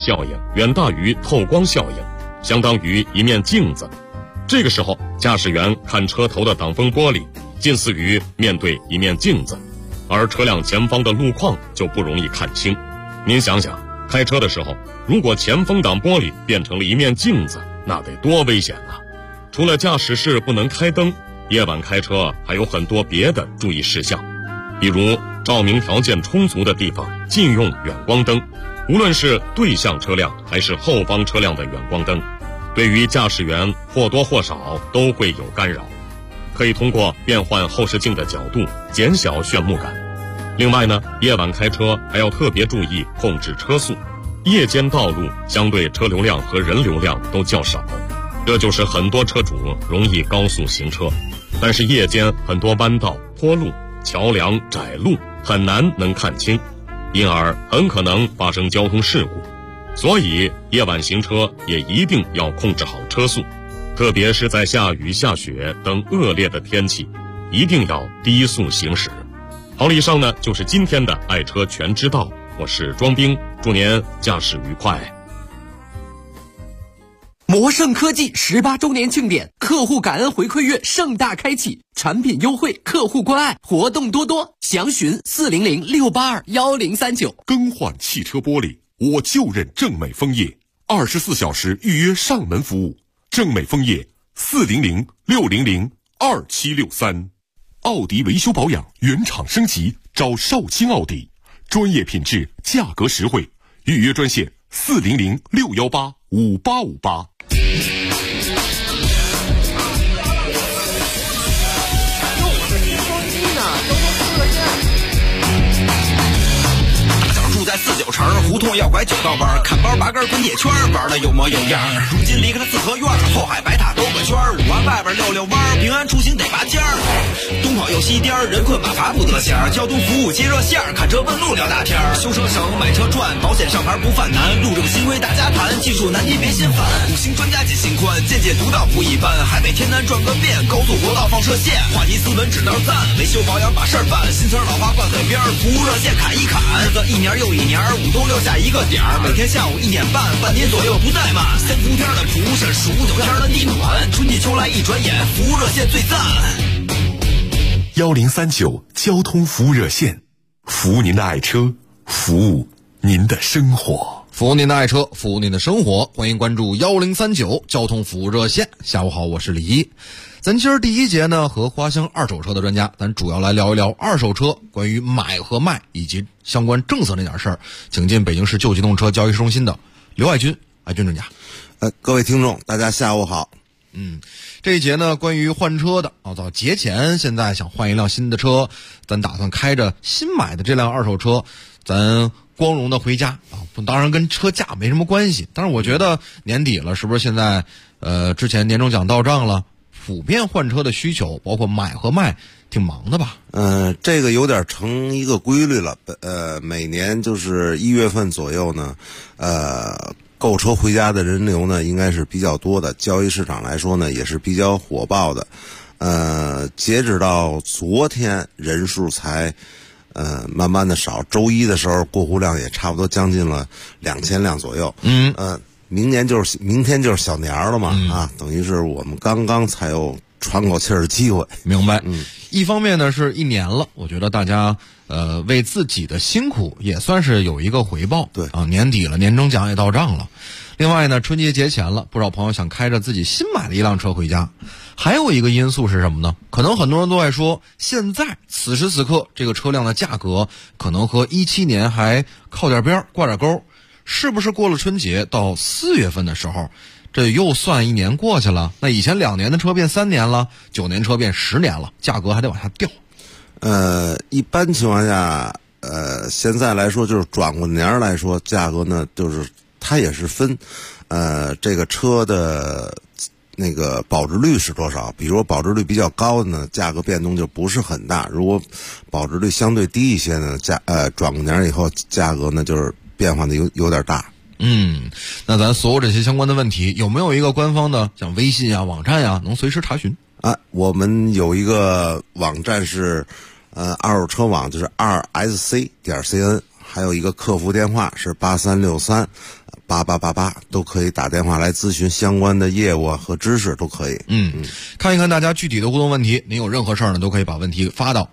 效应远大于透光效应，相当于一面镜子。这个时候，驾驶员看车头的挡风玻璃，近似于面对一面镜子，而车辆前方的路况就不容易看清。您想想，开车的时候，如果前风挡玻璃变成了一面镜子，那得多危险啊！除了驾驶室不能开灯，夜晚开车还有很多别的注意事项，比如照明条件充足的地方禁用远光灯，无论是对向车辆还是后方车辆的远光灯，对于驾驶员或多或少都会有干扰。可以通过变换后视镜的角度减小眩目感。另外呢，夜晚开车还要特别注意控制车速。夜间道路相对车流量和人流量都较少，这就是很多车主容易高速行车。但是夜间很多弯道、坡路、桥梁、窄路很难能看清，因而很可能发生交通事故。所以夜晚行车也一定要控制好车速，特别是在下雨下雪等恶劣的天气，一定要低速行驶。好了，以上呢就是今天的爱车全知道，我是庄兵，祝您驾驶愉快。 摩盛科技18周年庆典，客户感恩回馈月盛大开启，产品优惠，客户关爱，活动多多，详询400-682-1039。 更换汽车玻璃，我就认正美枫叶，24小时预约上门服务。正美枫叶400-600-2763。奥迪维修保养原厂升级，找少卿奥迪，专业品质，价格实惠，预约专线400-618-5858。 在49城胡同要拐9道弯，看包拔根滚铁圈，玩的有模有样。如今离开了四合院，后海白塔兜个圈，5环外边溜溜弯，平安出行得拔尖儿。东跑又西颠，人困马乏不得闲。交通服务接热线，看车问路聊大天。修车省，买车赚，保险上牌不犯难。路政新规大家谈，技术难题别心烦。5星专家解心宽，见解独到不一般。海北天南转个遍，高速国道放射线。话题斯文指道赞，维修保养把事儿办。新词老话挂嘴边，服务热线砍一砍。日子一年又一年，5冬6夏一个点儿，每天下午1点半，半年左右不怠慢。3伏天的厨师，数9天的地暖，春季秋来一转眼，服务热线最赞。 1039交通服务热线，服务您的爱车，服务您的生活。 服务您的爱车，服务您的生活，欢迎关注1039交通服务热线。下午好，我是李一。咱今儿第一节呢，和花乡二手车的专家，咱主要来聊一聊二手车关于买和卖以及相关政策那点事儿。请进北京市旧机动车交易市中心的刘爱军，爱军专家。 各位听众，大家下午好。 这一节呢，关于换车的啊，到节前现在想换一辆新的车，咱打算开着新买的这辆二手车，咱光荣的回家啊。当然跟车价没什么关系，但是我觉得年底了，是不是现在之前年终奖到账了？普遍换车的需求，包括买和卖，挺忙的吧？ 这个有点成一个规律了。每年就是1月份左右呢，购车回家的人流呢，应该是比较多的。交易市场来说呢，也是比较火爆的。截止到昨天，人数才慢慢的少。周一的时候，过户量也差不多将近了2000辆左右。明天就是小年了嘛，等于是我们刚刚才有喘口气儿的机会。 明白。一方面呢是1年了，我觉得大家为自己的辛苦也算是有一个回报。 对啊，年底了，年终奖也到账了。另外呢，春节节前了，不少朋友想开着自己新买的一辆车回家。还有一个因素是什么呢？可能很多人都在说，现在此时此刻这个车辆的价格可能和17年还靠点边挂点钩。是不是过了春节到4月份的时候，这又算1年过去了？那以前2年的车变3年了，9年车变10年了，价格还得往下掉。 一般情况下，现在来说就是转过年来说，价格呢就是它也是分，这个车的那个保值率是多少？比如保值率比较高的呢，价格变动就不是很大；如果保值率相对低一些呢，转过年以后价格呢就是变化的有点大。 那咱所有这些相关的问题，有没有一个官方的像微信啊、网站呀，能随时查询？ 我们有一个网站是二手车网，就是2sc.cn，还有一个客服电话是8363 8888都可以打电话来咨询相关的业务啊和知识都可以。 看一看大家具体的互动问题，您有任何事儿呢，都可以把问题发到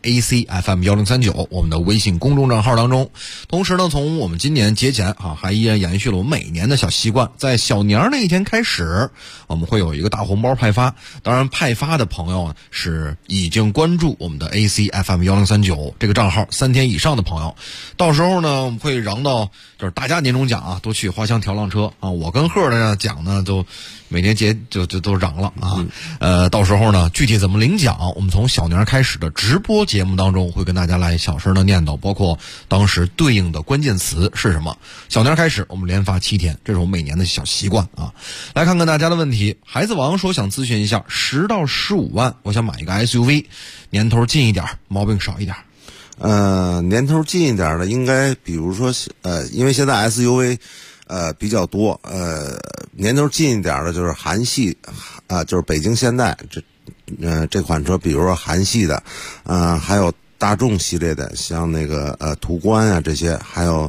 ACFM1039我们的微信公众账号当中。同时呢，从我们今年节前还依然延续了我们每年的小习惯，在小年那一天开始，我们会有一个大红包派发。当然，派发的朋友是已经关注我们的 ACFM1039这个账号3天以上的朋友。到时候呢，我们会让到就是大家年终奖啊，都去花乡调浪车啊。我跟贺的奖呢，就每年节就都嚷了啊。到时候呢，具体怎么领奖，我们从小年开始的直播节目当中会跟大家来小声的念叨，包括当时对应的关键词是什么。小年开始，我们连发7天，这是我们每年的小习惯啊。来看看大家的问题。孩子王说想咨询一下，10到15万，我想买一个 SUV， 年头近一点，毛病少一点。 年头近一点的，应该比如说因为现在 SUV 比较多，年头近一点的就是韩系就是北京现代这款车，比如说韩系的，还有大众系列的，像那个途观啊这些，还有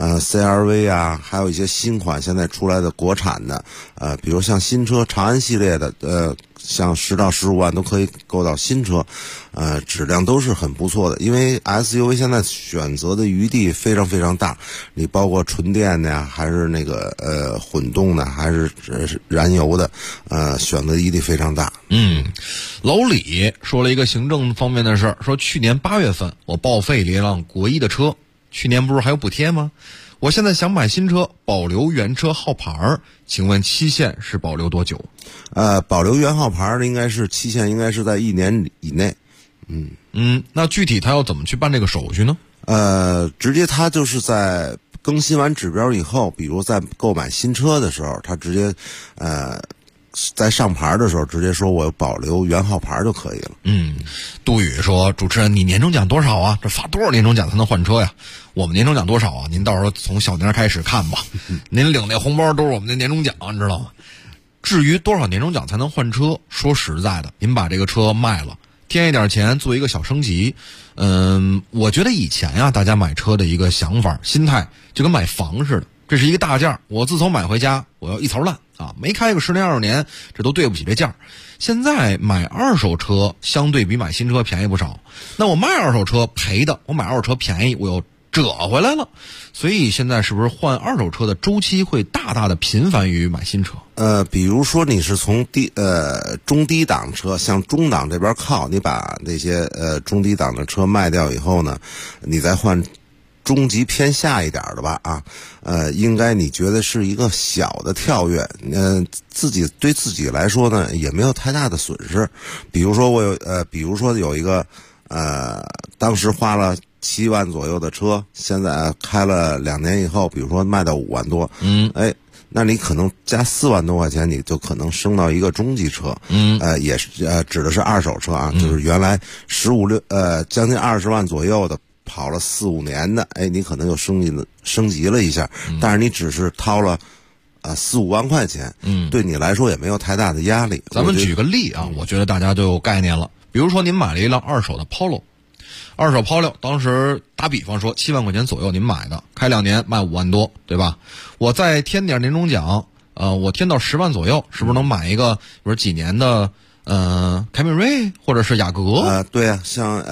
CR-V 啊，还有一些新款现在出来的国产的，比如像新车长安系列的，像10到15万都可以购到新车，质量都是很不错的。因为 SUV 现在选择的余地非常非常大，你包括纯电的呀，还是那个混动的，还是燃油的，选择余地非常大。 老李说了一个行政方面的事儿，说去年8月份我报废了一辆国一的车，去年不是还有补贴吗？我现在想买新车，保留原车号牌，请问期限是保留多久？ 保留原号牌的应该是期限应该是在1年以内。 那具体他要怎么去办这个手续呢？ 直接他就是在更新完指标以后，比如在购买新车的时候，他直接在上牌的时候直接说我保留原号牌就可以了。 杜宇说，主持人你年终奖多少啊？这发多少年终奖才能换车呀？我们年终奖多少啊？您到时候从小年开始看吧。您领那红包都是我们的年终奖，你知道吗？至于多少年终奖才能换车，说实在的，您把这个车卖了，添一点钱做一个小升级。我觉得以前呀，大家买车的一个想法心态就跟买房似的，这是一个大件，我自从买回家我要一槽烂啊，没开个10年20年，这都对不起这价。现在买二手车相对比买新车便宜不少，那我卖二手车赔的，我买二手车便宜，我又折回来了，所以现在是不是换二手车的周期会大大的频繁于买新车？ 比如说你是从中低档车向中档这边靠，你把那些中低档的车卖掉以后呢，你再换中级偏下一点的吧应该你觉得是一个小的跳跃，对自己来说呢也没有太大的损失。比如说有一个当时花了7万左右的车，现在开了2年以后，比如说卖到5万多，那你可能加4万多块钱，你就可能升到一个中级车，也是指的是二手车啊，就是原来将近20万左右的，跑了4、5年的，你可能又升级了一下，但是你只是掏了4、5万块钱，对你来说也没有太大的压力。 咱们举个例啊，我觉得大家就有概念了。比如说您买了一辆二手的 Polo， 二手 Polo 当时打比方说7万块钱左右您买的，开2年卖5万多，对吧？我再添点年终奖，我添到10万左右，是不是能买一个比如几年的凯美瑞或者是雅阁？ 对啊，像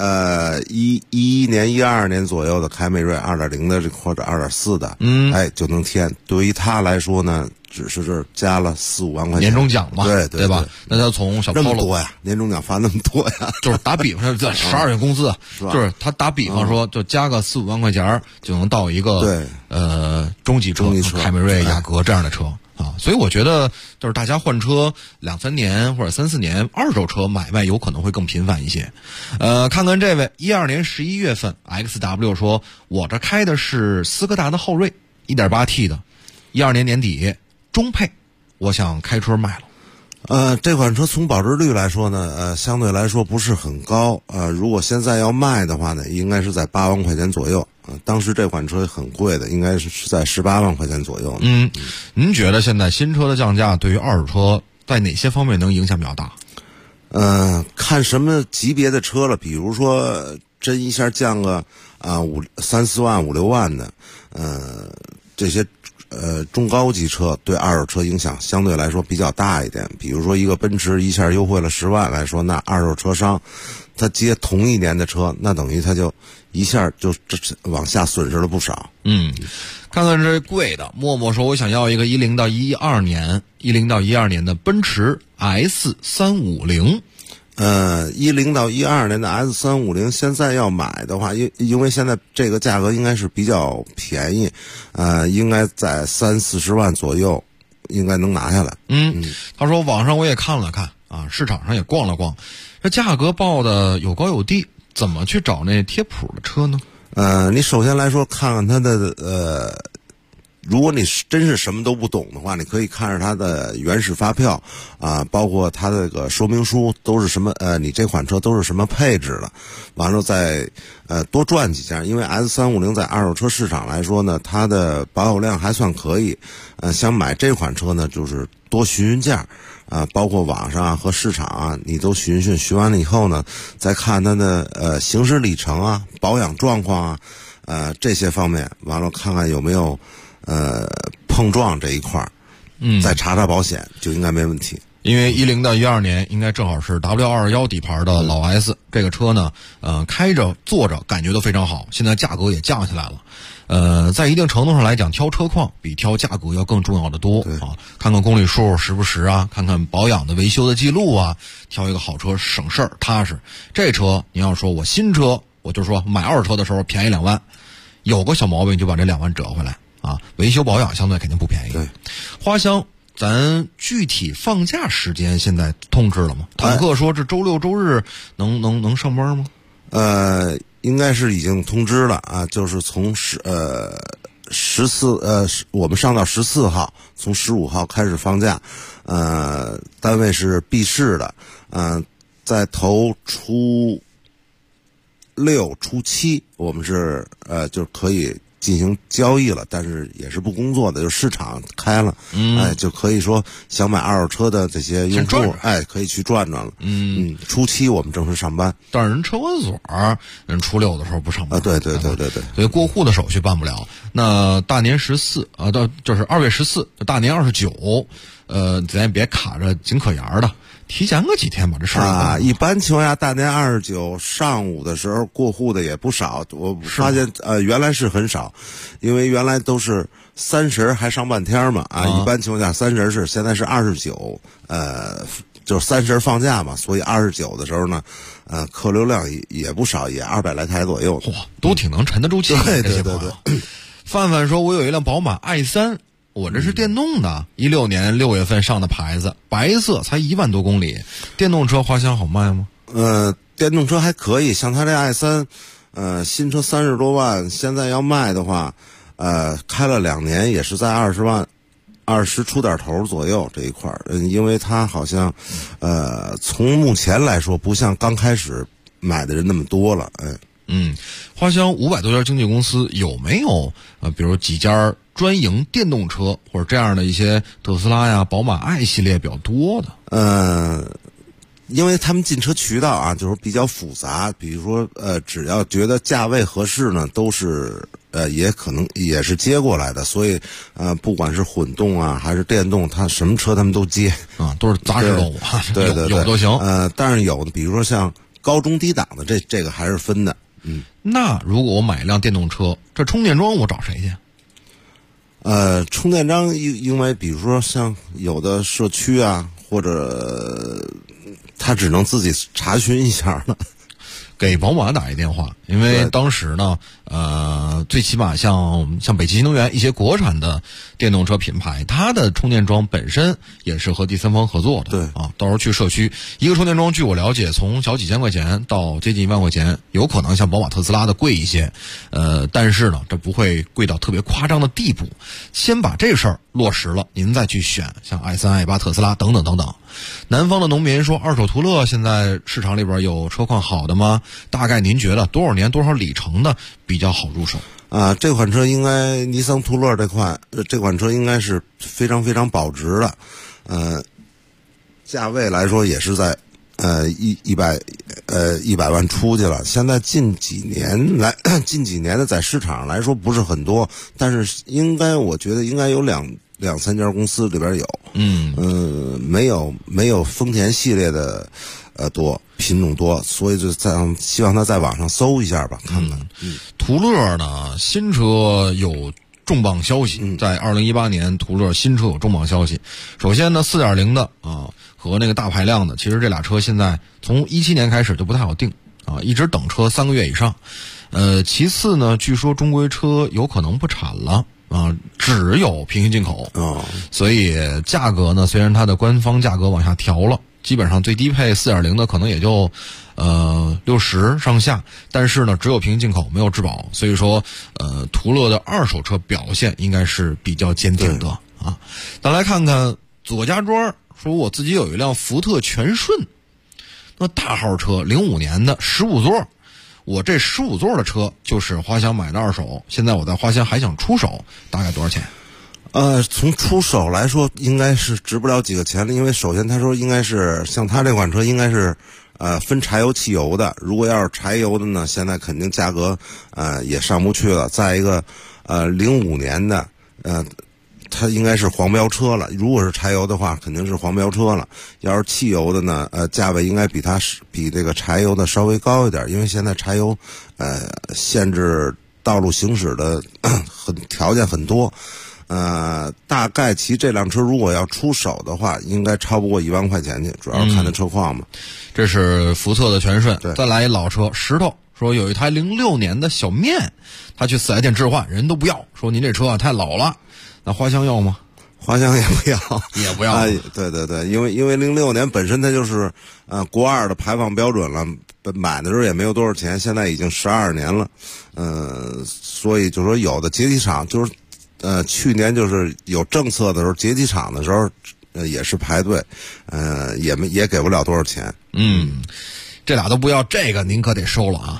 11年、12年左右的凯美瑞 2.0 的或者 2.4 的，就能添。对于他来说呢，只是加了4、5万块钱年终奖嘛，对吧？那他从小 Polo 那么多呀，年终奖发那么多呀， 就是打比方说这12月工资，就是他打比方说就加个4、5万块钱就能到一个中级车凯美瑞、雅阁这样的车。所以我觉得就是大家换车2、3年或者3、4年，二手车买卖有可能会更频繁一些。看看这位12年11月份 XW 说，我这开的是斯柯达的昊锐 1.8T 的，12年年底中配，我想开车卖了。 这款车从保值率来说呢，相对来说不是很高。如果现在要卖的话呢，应该是在8万块钱左右。当时这款车很贵的，应该是在18万块钱左右。 您觉得现在新车的降价对于二手车在哪些方面能影响比较大？ 看什么级别的车了，比如说真一下降个3、4万、5、6万的，这些中高级车对二手车影响相对来说比较大一点。比如说一个奔驰一下优惠了10万来说，那二手车商他接同一年的车，那等于他就一下就往下损失了不少。 看看这贵的，默默说我想要一个10到12年的奔驰 S350。 10到12年的 S350 现在要买的话，因为现在这个价格应该是比较便宜，应该在30-40万左右，应该能拿下来。 他说网上我也看了看啊，市场上也逛了逛，这价格报的有高有低，怎么去找那贴谱的车呢？ 你首先来说看看它的如果你真是什么都不懂的话，你可以看着它的原始发票啊，包括它的这个说明书都是什么你这款车都是什么配置的，完了再多转几家，因为 S350 在二手车市场来说呢，它的保有量还算可以。想买这款车呢，就是多询询价啊，包括网上啊和市场啊，你都询完了以后呢，再看它的行驶里程啊、保养状况啊，这些方面，完了看看有没有碰撞这一块儿，再查查保险就应该没问题。 因为10到12年应该正好是 W221 底盘的老 S，这个车呢，开着坐着感觉都非常好，现在价格也降下来了。在一定程度上来讲，挑车况比挑价格要更重要的多啊。看看公里数实不实啊，看看保养的维修的记录啊，挑一个好车省事儿踏实。这车你要说我新车，我就说买二手车的时候便宜2万，有个小毛病就把这2万折回来啊。维修保养相对肯定不便宜。 对， 花乡。咱具体放假时间现在通知了吗？坦克说这周六周日能上班吗？ 应该是已经通知了啊，就是从我们上到14号，从15号开始放假，单位是闭市的，在头初6、初7，我们是就可以进行交易了，但是也是不工作的，就市场开了，就可以说想买二手车的这些用户，可以去转转了。初7我们正式上班， 但是人车管所人初6的时候不上班。 对， 所以过户的手续办不了。那大年14就是2月14，大年29，咱也别卡着紧可沿的。提前个几天把这事儿啊， 一般情况下大年29上午的时候过户的也不少，我发现原来是很少，因为原来都是30还上半天嘛一般情况下30是，现在是29，就是30放假嘛，所以29的时候呢，客流量也不少，也200来台左右， 哇，都挺能沉得住气的。 对。 范范说，我有一辆宝马 i3。我这是电动的，16年6月份上的牌子，白色，才1万多公里。电动车花乡好卖吗？ 电动车还可以，像它这 i3，新车30多万，现在要卖的话，开了2年也是在20万，20出点头左右这一块儿。因为它好像，从目前来说，不像刚开始买的人那么多了， 花乡500多家经纪公司有没有比如几家专营电动车或者这样的一些特斯拉呀、宝马 i 系列比较多的？ 因为他们进车渠道啊，就是比较复杂。比如说只要觉得价位合适呢，都是也可能也是接过来的。所以不管是混动啊还是电动，它什么车他们都接啊，都是杂食动物， 对， 有都行。 但是有的，比如说像高中低档的，这个还是分的。 那如果我买一辆电动车，这充电桩我找谁去？ 充电桩因为比如说像有的社区啊，或者他只能自己查询一下了。 给宝马打一电话，因为当时呢，最起码像北汽新能源一些国产的电动车品牌，它的充电桩本身也是和第三方合作的。 对啊，到时候去社区，一个充电桩，据我了解，从小几千块钱到接近1万块钱，有可能像宝马、特斯拉的贵一些，但是呢，这不会贵到特别夸张的地步。先把这事儿落实了，您再去选像 i3、i8、特斯拉等等等等。南方的农民说，二手途乐现在市场里边有车况好的吗？大概您觉得多少年多少里程的比较好入手？ 这款车应该尼桑途乐这款车应该是非常非常保值的，价位来说也是在 100万出去了。现在近几年的在市场上来说不是很多，但是我觉得应该有两三家公司里边有，没有丰田系列的多，品种多，所以就希望他在网上搜一下吧，看看。 途乐呢，新车有重磅消息，在2018年途乐新车有重磅消息。首先呢 4.0 的和那个大排量的，其实这俩车现在从17年开始就不太好定一直等车3个月以上。其次呢，据说中规车有可能不产了只有平行进口所以价格呢，虽然它的官方价格往下调了，基本上最低配 4.0 的可能也就60上下，但是呢只有平行进口没有质保，所以说途乐的二手车表现应该是比较坚定的咱来看看左家庄说，我自己有一辆福特全顺，那大号车05年的15座，我这15座的车就是花乡买的二手，现在我在花乡还想出手，大概多少钱？ 从出手来说应该是值不了几个钱了，因为首先他说应该是像他这款车应该是分柴油汽油的，如果要是柴油的呢，现在肯定价格也上不去了。再一个05年的它应该是黄标车了，如果是柴油的话肯定是黄标车了，要是汽油的呢价位应该比这个柴油的稍微高一点，因为现在柴油限制道路行驶的条件很多。大概其这辆车如果要出手的话，应该超不过1万块钱去，主要看它车况嘛。 这是福特的全顺。 对， 再来一老车石头，说有一台06年的小面，他去4S店置换，人都不要，说您这车太老了。那花乡要吗？ 花乡也不要， 也不要。 对，因为06年本身它就是国2的排放标准了，买的时候也没有多少钱，现在已经12年了，所以就说有的节体厂就是去年就是有政策的时候，节体厂的时候也是排队，也给不了多少钱。 这俩都不要，这个您可得收了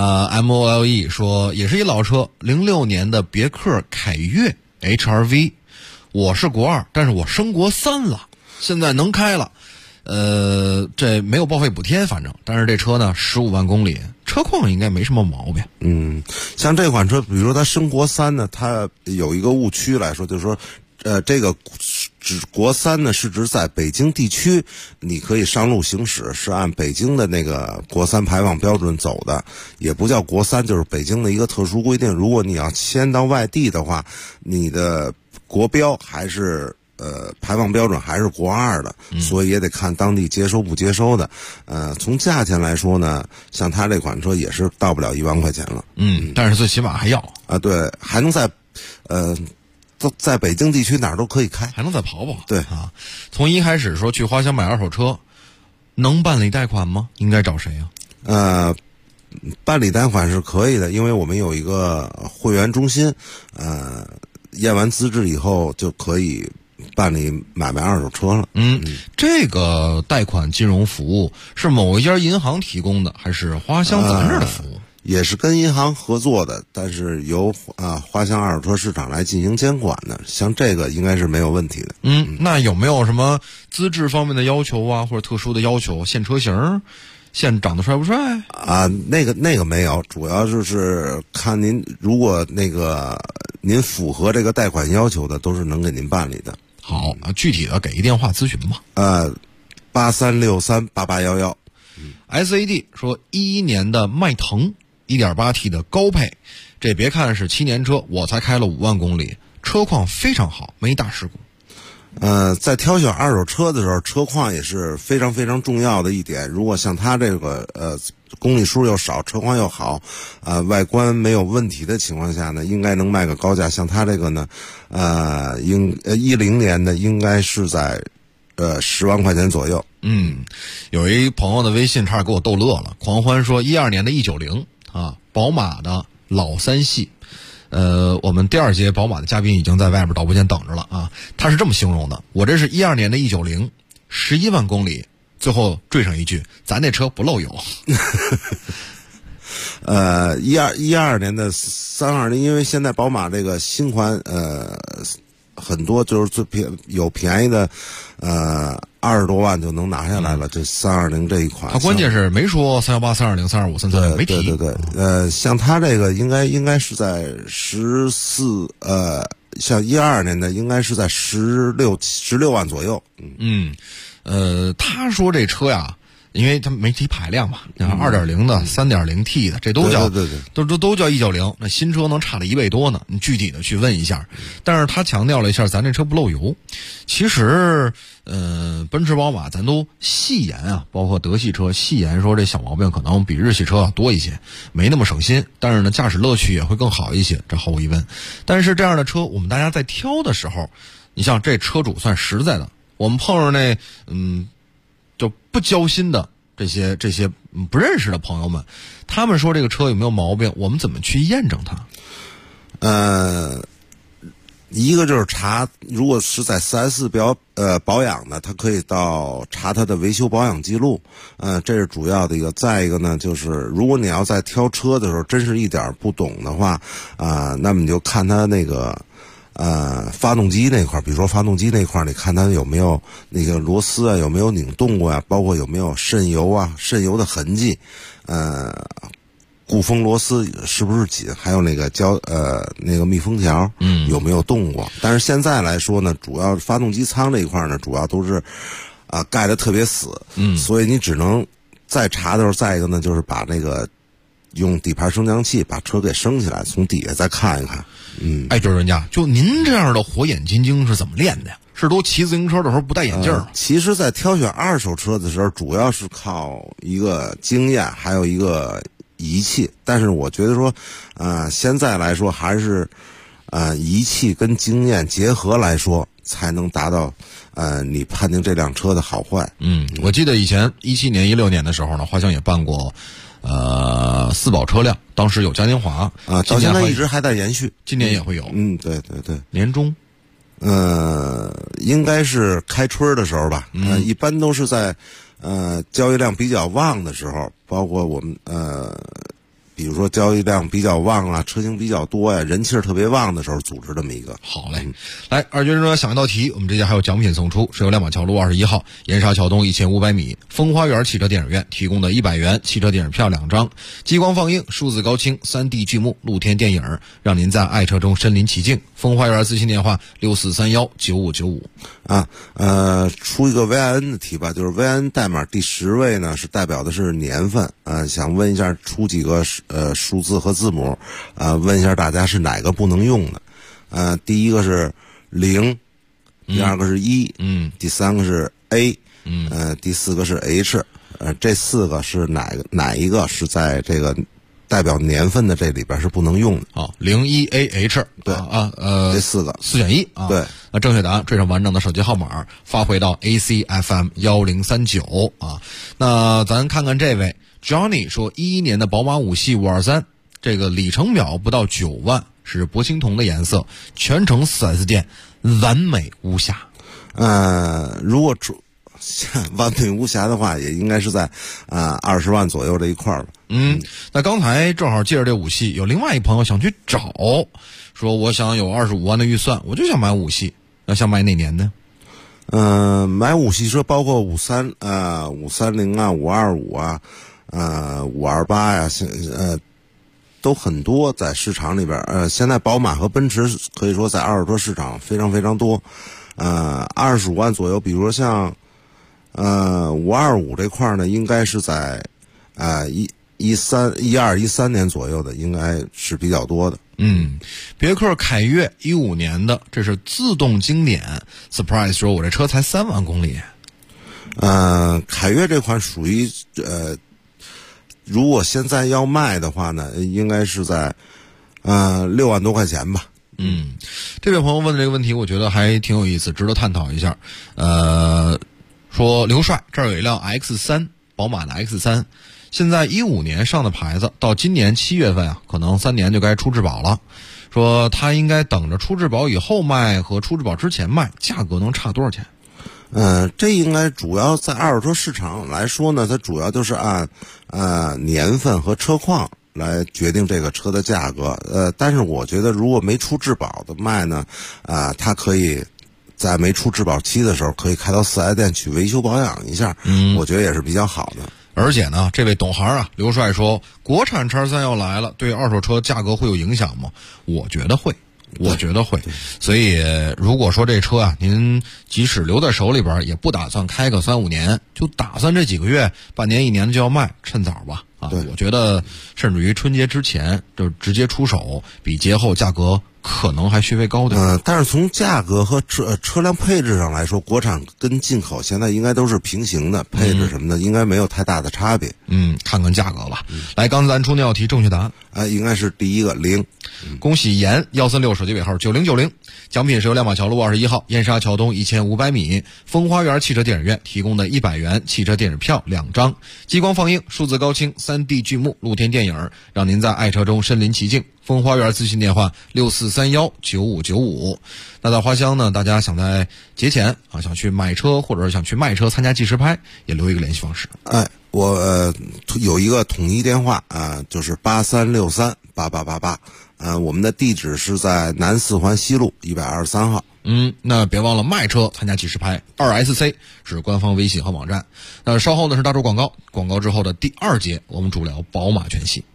MOLE 说也是一老车，06年的别克凯越 HRV， 我是国2，但是我升国3了，现在能开了。这没有报废补贴，反正，但是这车呢15万公里，车况应该没什么毛病。 像这款车，比如说它升国3呢，它有一个误区来说，就是说，这个国3呢是指在北京地区你可以上路行驶，是按北京的那个国3排放标准走的，也不叫国3，就是北京的一个特殊规定。如果你要迁到外地的话，你的国标还是排放标准还是国2的，所以也得看当地接收不接收的。从价钱来说呢，像他这款车也是到不了1万块钱了。 但是最起码还要对，还能在北京地区哪儿都可以开， 还能再跑跑。 对从一开始说去花乡买二手车，能办理贷款吗？应该找谁呀？ 办理贷款是可以的，因为我们有一个会员中心，验完资质以后就可以办理买卖二手车了。 这个贷款金融服务是某一家银行提供的，还是花乡咱这儿的服务？ 也是跟银行合作的，但是由花乡二手车市场来进行监管的，像这个应该是没有问题的。 那有没有什么资质方面的要求或者特殊的要求？限车型，限长得帅不帅？ 那个没有，主要就是看您，如果您符合这个贷款要求的，都是能给您办理的。 好，具体的给一电话咨询吧。 83638811。 SAD 说11年的迈腾 1.8T 的高配，这别看是7年车，我才开了5万公里，车况非常好，没大事故。 在挑选二手车的时候，车况也是非常非常重要的一点。如果像它这个公里数又少，车况又好，外观没有问题的情况下呢，应该能卖个高价。像它这个呢，10年的应该是在10万块钱左右。 有一朋友的微信差点给我逗乐了，狂欢说12年的E90宝马的老3系。我们第2节宝马的嘉宾已经在外边导播间等着了他是这么形容的：我这是12年的E90 11万公里，最后缀上一句，咱那车不漏油。 12年的320，因为现在宝马这个新款很多就是有便宜的 20多万就能拿下来了。这320这一款， 它关键是没说318、320、325、330没提。 对，像它这个应该是在14，像12年的应该是在16万左右。 他说这车呀，因为他没提排量嘛，2.0的、3.0T 的，这都叫都叫190。那新车能差了1倍多呢，你具体的去问一下。但是他强调了一下，咱这车不漏油。其实，奔驰、宝马咱都细言啊，包括德系车细言说这小毛病可能比日系车要多一些，没那么省心。但是呢，驾驶乐趣也会更好一些，这毫无疑问。但是这样的车，我们大家在挑的时候，你像这车主算实在的，我们碰上那就不交心的这些不认识的朋友们，他们说这个车有没有毛病，我们怎么去验证它？ 一个就是查，如果是在4S 保养的，他可以到查他的维修保养记录，这是主要的一个。再一个呢，就是如果你要在挑车的时候真是一点不懂的话，那么你就看他那个发动机那块，比如说发动机那块，你看它有没有那个螺丝啊，有没有拧动过呀，包括有没有渗油啊，渗油的痕迹，固封螺丝是不是紧，还有那个那个密封条，有没有动过。但是现在来说呢，主要发动机舱这一块呢，主要都是盖得特别死，所以你只能再查的时候，再一个呢，就是把那个用底盘升降器把车给升起来，从底下再看一看。 就是人家，就您这样的火眼金睛是怎么练的呀？是都骑自行车的时候不戴眼镜吗？ 其实在挑选二手车的时候，主要是靠一个经验，还有一个仪器。但是我觉得说，现在来说还是，仪器跟经验结合来说，才能达到，你判定这辆车的好坏。 我记得以前17年、16年的时候呢，华强也办过。4保车辆，当时有嘉年华到现在一直还在延续， 今年也会有。 对， 年中， 应该是开春的时候吧。一般都是在交易量比较旺的时候，包括我们比如说交易量比较旺啊，车型比较多呀，人气儿特别旺的时候组织这么一个。 好嘞，来二军说想一道题，我们这届还有奖品送出，是由亮马桥路21号盐沙桥东1500米风花园汽车电影院提供的100元汽车电影票2张，激光放映、数字高清、3D 剧目、露天电影，让您在爱车中身临其境。风花园咨询电话64319595。 出一个 VIN 的题吧，就是 VIN 代码第10位呢是代表的是年份，想问一下出几个数字和字母，问一下大家是哪个不能用的。第一个是0，第二个是1，第三个是 A，第四个是 H，这4个是哪一个是在这个代表年份的这里边是不能用的。 01AH， 对这4个 4选1啊。 对， 那正确答案缀上完整的手机号码，发回到 ACFM1039啊。那咱看看这位 Johnny 说，11年的宝马5系523，这个里程表不到9万，是铂青铜的颜色，全程4S店完美无瑕。 如果完美无瑕的话，也应该是在20万左右这一块了。 那刚才正好借着这5系，有另外一朋友想去找，说我想有25万的预算，我就想买5系，那想买哪年的？ 买5系车包括530啊、525啊、528呀，都很多在市场里边。现在宝马和奔驰可以说在二手车市场非常非常多。25万左右，比如说像525这块呢，应该是在1213年左右的，应该是比较多的。 别克凯越15年的，这是自动经典。Surprise 说我这车才3万公里。 凯越这款属于如果现在要卖的话呢，应该是在6万多块钱吧。 这位朋友问的这个问题，我觉得还挺有意思，值得探讨一下。说刘帅这儿有一辆 X3， 宝马的 X3， 现在15年上的牌子，到今年7月份可能3年就该出质保了。说他应该等着出质保以后卖和出质保之前卖，价格能差多少钱？ 这应该主要在二手车市场来说呢，它主要就是按年份和车况来决定这个车的价格。但是我觉得如果没出质保的卖呢，它可以在没出质保期的时候，可以开到4S店去维修保养一下，我觉得也是比较好的。 而且呢，这位懂行啊，刘帅说，国产X3要来了，对二手车价格会有影响吗？我觉得会。所以如果说这车啊，您即使留在手里边，也不打算开个3-5年，就打算这几个月、半年、1年就要卖，趁早吧。我觉得甚至于春节之前就直接出手，比节后价格可能还稍微高点。 但是从价格和车辆配置上来说，国产跟进口现在应该都是平行的，配置什么的应该没有太大的差别。 看看价格吧。来，刚才咱出那道题正确答案， 应该是第一个0。 恭喜严136手机尾号9090，奖品是由亮马桥路21号燕莎桥东1500米风花园汽车电影院提供的100元汽车电影票2张，激光放映、数字高清、3D 剧目、露天电影，让您在爱车中身临其境。风花园咨询电话64319595。那在花乡呢，大家想在节前想去买车或者想去卖车参加计时拍，也留一个联系方式。 我有一个统一电话就是83638888。我们的地址是在南4环西路123号。 那别忘了卖车参加计时拍，2SC 是官方微信和网站。那稍后呢是大洲广告，广告之后的第2节，我们主聊宝马全系。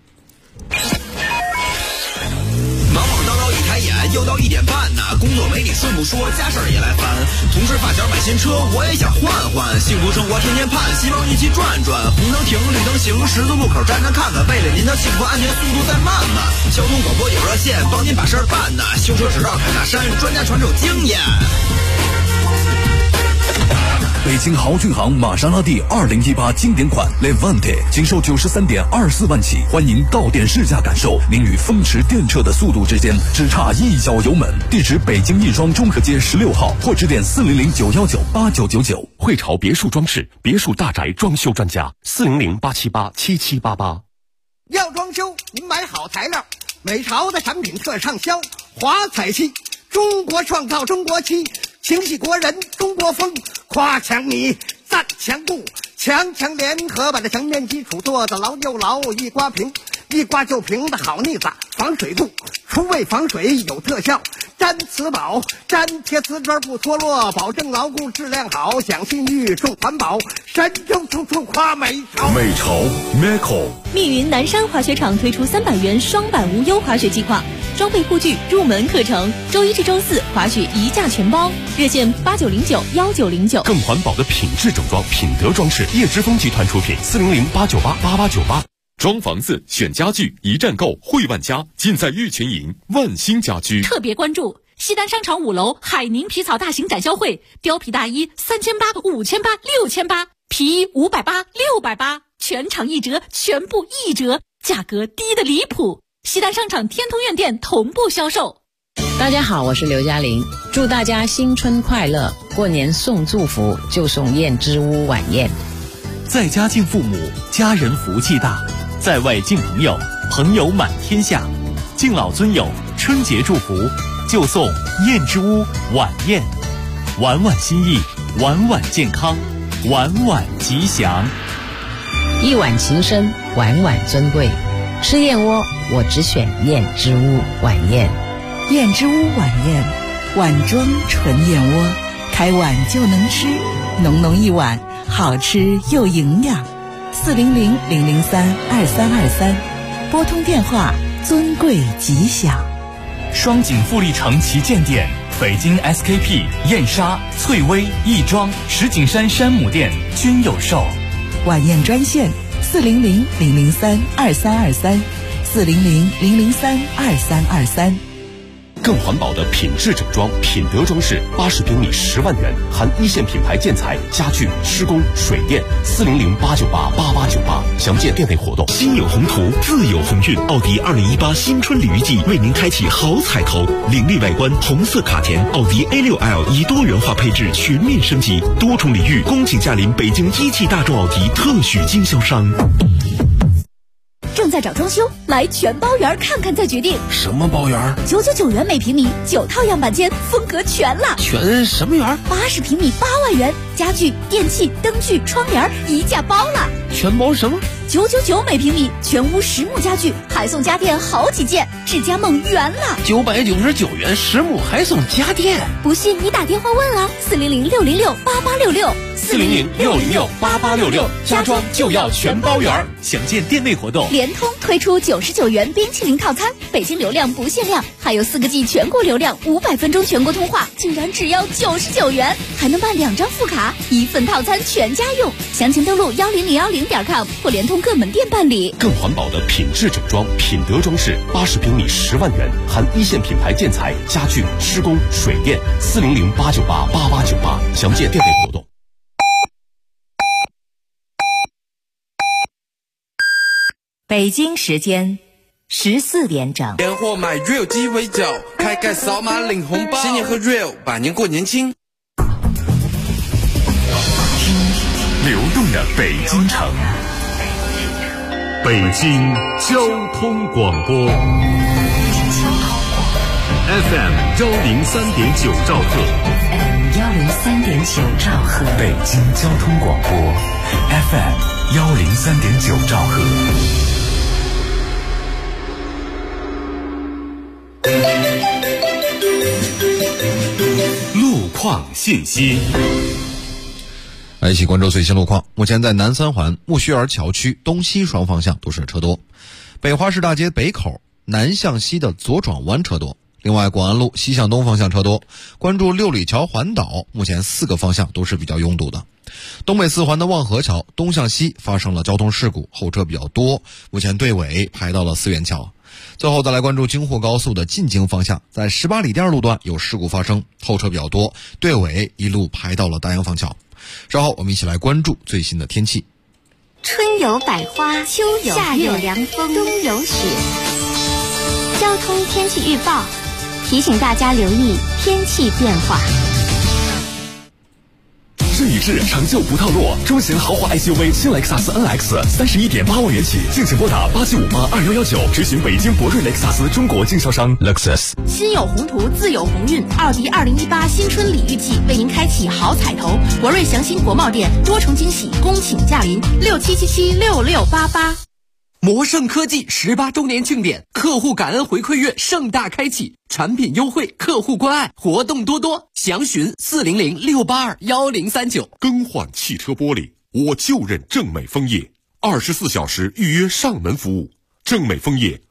忙忙叨叨一开眼，又到1点半呢。工作没你顺不说，家事儿也来烦。同事发小买新车，我也想换换。幸福生活天天盼，希望一起转转。红灯停，绿灯行，十字路口站站看看。为了您的幸福安全，速度再慢慢。交通广播有热线，帮您把事儿办呢。修车只绕凯大山，专家传授经验。 北京豪骏行玛莎拉蒂2018经典款 Levante 仅售93.24万起，欢迎到店试驾感受您与风驰电掣的速度之间只差一脚油门。地址北京亦庄中和街16号，或致电400-919-8999。 汇潮别墅装饰，别墅大宅装修专家，400-878-7788。 要装修，您买好材料，美潮的产品特畅销，华彩漆，中国创造中国漆，情系国人中国风，夸墙米，赞墙布，强联合把这墙面基础做得牢又牢，一刮平，一刮就平的好腻子，防水度，除味防水有特效，粘瓷宝，粘贴瓷砖不脱落，保证牢固质量好，享信誉重环保，神州处处夸美潮。 美潮 Meco。 密云南山滑雪场推出300元双板无忧滑雪计划，装备护具、入门课程，周1至周4滑雪一价全包，热线89091909。 更环保的品质整装，品德装饰，叶之峰集团出品，400-898-8898。装房子选家具，一站购汇万家，尽在玉泉营万兴家居。 特别关注西单商场5楼海宁皮草大型展销会，貂皮大衣3800、5800、6800，皮衣580、680，全场1折，全部1折，价格低得离谱。西单商场天通苑店同步销售。 大家好，我是刘嘉玲，祝大家新春快乐，过年送祝福就送燕之屋晚宴。 在家敬父母，家人福气大；在外敬朋友，朋友满天下。敬老尊友，春节祝福就送燕之屋晚宴，晚晚心意，晚晚健康，晚晚吉祥。 一碗情深，晚晚尊贵。吃燕窝，我只选燕之屋晚宴。 燕之屋晚宴，碗装纯燕窝，开碗就能吃，浓浓一碗，好吃又营养。400-003-2323，拨通电话，尊贵吉祥。 双井富力城旗舰店、北京 SKP、燕莎、翠微、亦庄、石景山山姆店均有售。 晚宴专线400-003-2323，400-003-2323。 更环保的品质整装，品德装饰，80平米10万元，含一线品牌建材、家具、施工、水电。400-898-8898，详见店内活动。 心有宏图，自有鸿运。奥迪2018新春鲤鱼季为您开启好彩头，凌厉外观，红色卡钿，奥迪 A6L 以多元化配置全面升级，多重礼遇，恭请驾临北京一汽大众奥迪特许经销商。 正在找装修，来全包园看看再决定。 什么包园 ？999元每平米，9套样板间，风格全了。 全什么园 ？80平米8万元，家具、电器、灯具、窗帘一价包了。 全包什么 ，999每平米，全屋实木家具，还送家电好几件，智家梦圆了。 999元实木还送家电， 不信你打电话问啊，400-606-8866，400-606-8866， 家装就要全包圆。详见店内活动。 联通推出99元冰淇淋套餐，北京流量不限量，还有4个G 全国流量，500分钟全国通话，竟然只要99元，还能办2张副卡，1份套餐全家用。详情登录10010.com或联通各门店办理。 更环保的品质整装，品德装饰80平米10万元，含一线品牌建材、家具、施工、水电，400-898-8898，详见店内活动。 北京时间14点整。 年货买 Real 鸡尾酒，开盖扫码领红包，新年和 Real 百年过年轻。 流动的北京城，北京交通广播 FM 103.9兆赫 103.9兆赫， 北京交通广播 FM 103.9兆赫。 路况信息。 来一起关注最新路况。目前在南三环木樨园桥区东西双方向都是车多，北华市大街北口南向西的左转弯车多。另外，广安路西向东方向车多，关注六里桥环岛，目前4个方向都是比较拥堵的。东北四环的望河桥东向西发生了交通事故，后车比较多，目前队尾排到了四元桥。最后再来关注京沪高速的进京方向，在18里店路段有事故发生，后车比较多，队尾一路排到了大洋坊桥。稍后我们一起来关注最新的天气。 春有百花，秋有夏有凉风，冬有雪。交通天气预报提醒大家留意天气变化。 这一致成就不套路，中型豪华 SUV 新雷克萨斯 NX 31.8万元起，敬请拨打87582119，咨询北京博瑞雷克萨斯中国经销商 Lexus。 心有宏图，自有鸿运。奥迪2018新春礼遇季为您开启好彩头，博瑞祥鑫国贸店多重惊喜恭请驾临，67776688。 魔盛科技18周年庆典，客户感恩回馈月盛大开启，产品优惠，客户关爱，活动多多，详询400-682-1039。 更换汽车玻璃，我就认正美枫叶，24小时预约上门服务。正美枫叶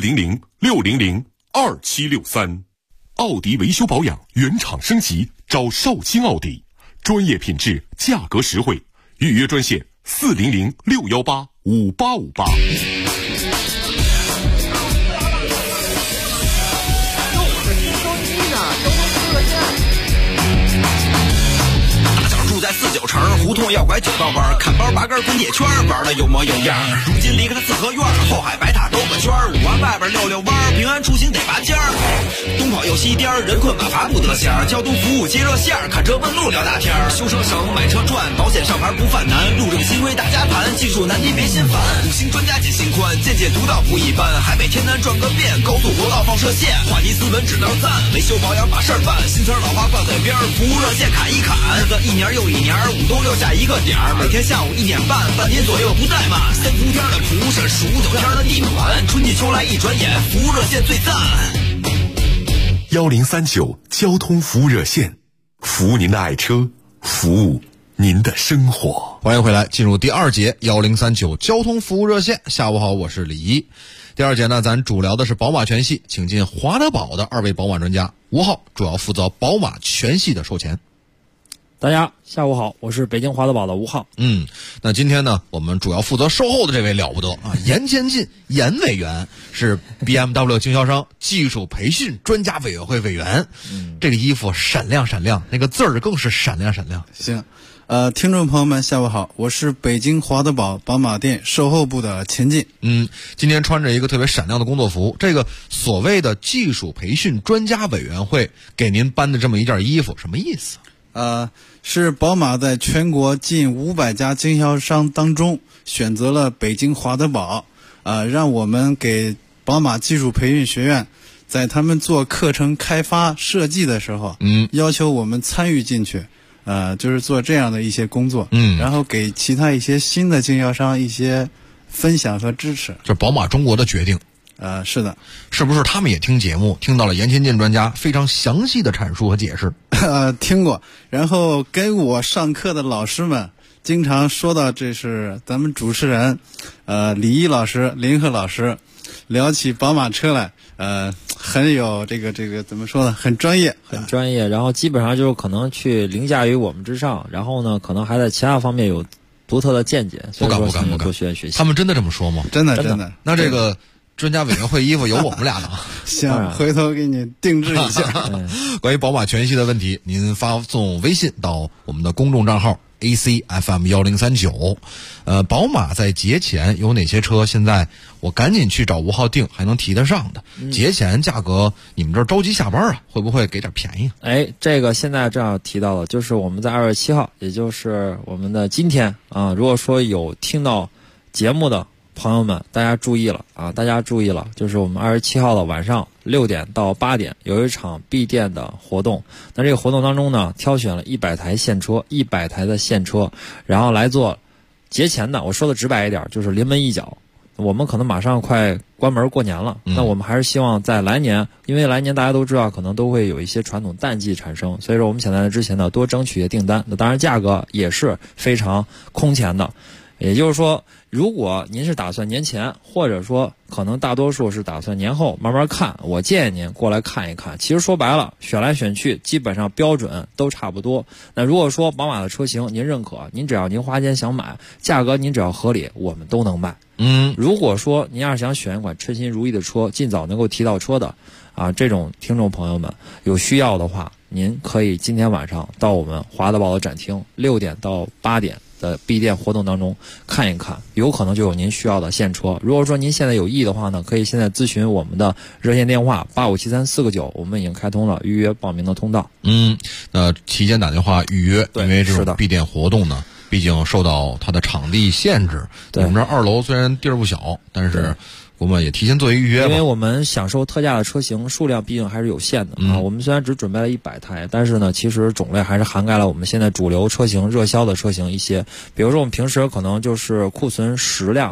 400-600-2763。奥迪维修保养原厂升级，找少卿奥迪，专业品质，价格实惠，预约专线400-618-5858。 住在49城，胡同要拐9道弯，看包8根滚铁圈，玩的有模有样。如今离开了四合院，后海白塔兜个圈，5环外边溜溜弯，平安出行得拔尖儿。东跑又西颠，人困马乏不得闲，交通服务接热线，看车问路聊大天，修车省买车赚，保险上牌不犯难，路正新规大家盘，技术难题别心烦。5星专家解心宽，见解独到不一般，海北天南转个遍，高速国道放射线，话题斯文只能赞，维修保养把事儿办，新词老话挂嘴边，服务热线砍一砍，日子一年又一年，5冬又下一个点儿，每天下午1点半，半年左右不怠慢，3伏天的蒲是数9天的地暖，春季秋来一转眼，服务热线最赞。 1039交通服务热线，服务您的爱车，服务您的生活。 欢迎回来，进入第2节1039交通服务热线。下午好，我是李一。第2节呢，咱主聊的是宝马全系，请进华德宝的2位宝马专家，5号主要负责宝马全系的售前。 大家下午好，我是北京华德宝的吴浩。 那今天呢，我们主要负责售后的这位了不得啊，严前进严委员是 BMW 经销商技术培训专家委员会委员。这个衣服闪亮闪亮，那个字儿更是闪亮闪亮。 行，听众朋友们下午好，我是北京华德宝宝马店售后部的钱进。 今天穿着一个特别闪亮的工作服，这个所谓的技术培训专家委员会给您颁的这么一件衣服，什么意思？ 是宝马在全国近500家经销商当中选择了北京华德宝，让我们给宝马技术培训学院在他们做课程开发设计的时候，要求我们参与进去，就是做这样的一些工作，然后给其他一些新的经销商一些分享和支持。 这宝马中国的决定。 是的。 是不是他们也听节目，听到了严前进专家非常详细的阐述和解释？ 听过。然后给我上课的老师们经常说到，这是咱们主持人李毅老师、林鹤老师聊起宝马车来，很有这个怎么说呢？很专业， 很专业。然后基本上就是可能去凌驾于我们之上，然后呢，可能还在其他方面有独特的见解。 不敢， 多学习。 他们真的这么说吗？ 真的。 那这个专家委员会衣服有我们俩的。 行，回头给你定制一下。 关于宝马全系的问题，您发送微信到我们的公众账号ACFM1039。宝马在节前有哪些车？现在我赶紧去找吴浩订，还能提得上的。节前价格，你们这儿着急下班啊？会不会给点便宜？ 这个现在正好提到了，就是我们在2月7号，也就是我们的今天啊，如果说有听到节目的朋友们，大家注意了啊！就是我们2月7号的晚上6点到8点有一场闭店的活动。那这个活动当中呢，挑选了100台现车，100台的现车，然后来做节前的。我说的直白一点，就是临门一脚。我们可能马上快关门过年了，那我们还是希望在来年，因为来年大家都知道可能都会有一些传统淡季产生，所以说我们想在之前呢多争取一些订单。那当然价格也是非常空前的。也就是说，如果您是打算年前，或者说可能大多数是打算年后慢慢看，我建议您过来看一看。其实说白了，选来选去基本上标准都差不多。那如果说宝马的车型您认可，您只要您花钱想买，价格您只要合理，我们都能卖。如果说您要是想选一款称心如意的车，尽早能够提到车的这种听众朋友们有需要的话，您可以今天晚上到我们华德宝的展厅6点到8点的闭店活动当中看一看，有可能就有您需要的现车。如果说您现在有意的话呢，可以现在咨询我们的热线电话8573-499，我们已经开通了预约报名的通道。 提前打电话预约，因为这种闭店活动呢，毕竟受到它的场地限制。我们这2楼虽然地儿不小，但是我们也提前做一预约吧， 因为我们享受特价的车型数量毕竟还是有限的我们虽然只准备了100台，但是呢，其实种类还是涵盖了我们现在主流车型、热销的车型一些。比如说我们平时可能就是库存10辆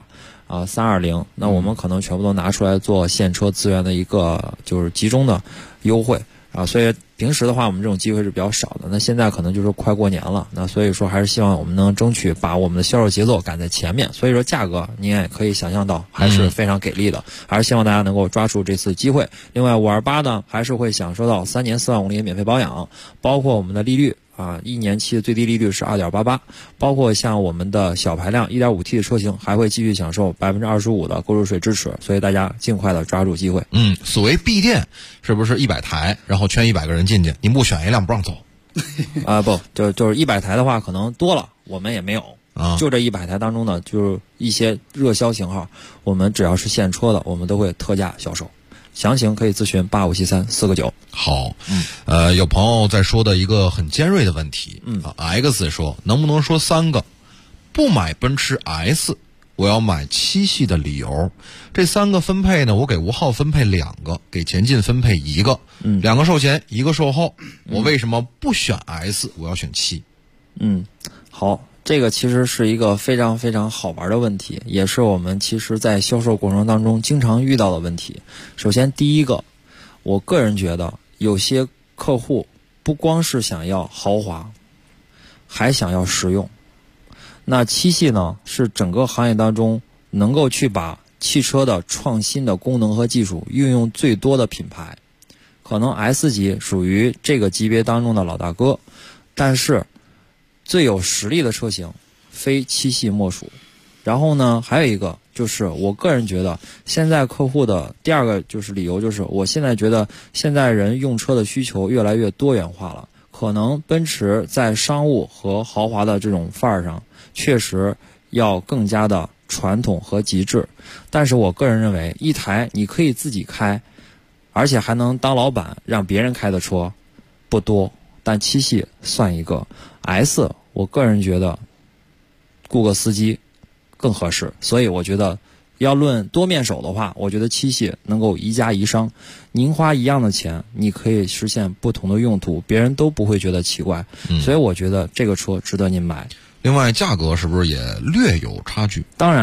320，那我们可能全部都拿出来做现车资源的一个就是集中的优惠所以平时的话我们这种机会是比较少的。那现在可能就是快过年了，那所以说还是希望我们能争取把我们的销售节奏赶在前面。所以说价格您也可以想象到还是非常给力的，还是希望大家能够抓住这次机会。另外528呢还是会享受到3年4万公里的免费保养，包括我们的利率1年期的最低利率是 2.88%， 包括像我们的小排量 1.5T 的车型还会继续享受 25% 的购入税支持，所以大家尽快的抓住机会。 所谓闭店是不是100台，然后圈100个人进去，您不选一辆不让走？ 不，就是100台的话可能多了，我们也没有就这100台当中呢，就是一些热销型号，我们只要是现车的，我们都会特价销售。详情可以咨询8573-499。 好，有朋友在说的一个很尖锐的问题，X 说能不能说3个不买奔驰 S 我要买7系的理由？这3个分配呢，我给吴浩分配2个，给前进分配1个，2个售前1个售后，我为什么不选 S 我要选7？ 好，这个其实是一个非常非常好玩的问题，也是我们其实在销售过程当中经常遇到的问题。首先第一个，我个人觉得有些客户不光是想要豪华，还想要实用。那7系呢，是整个行业当中能够去把汽车的创新的功能和技术运用最多的品牌。可能 S 级属于这个级别当中的老大哥，但是最有实力的车型非7系莫属。然后呢，还有一个就是我个人觉得现在客户的第二个就是理由，就是我现在觉得现在人用车的需求越来越多元化了，可能奔驰在商务和豪华的这种范儿上确实要更加的传统和极致，但是我个人认为一台你可以自己开而且还能当老板让别人开的车不多，但7系算一个。 S 我个人觉得雇个司机更合适，所以我觉得要论多面手的话，我觉得7系能够宜家宜商，您花一样的钱你可以实现不同的用途，别人都不会觉得奇怪，所以我觉得这个车值得您买。 另外价格是不是也略有差距？ 当然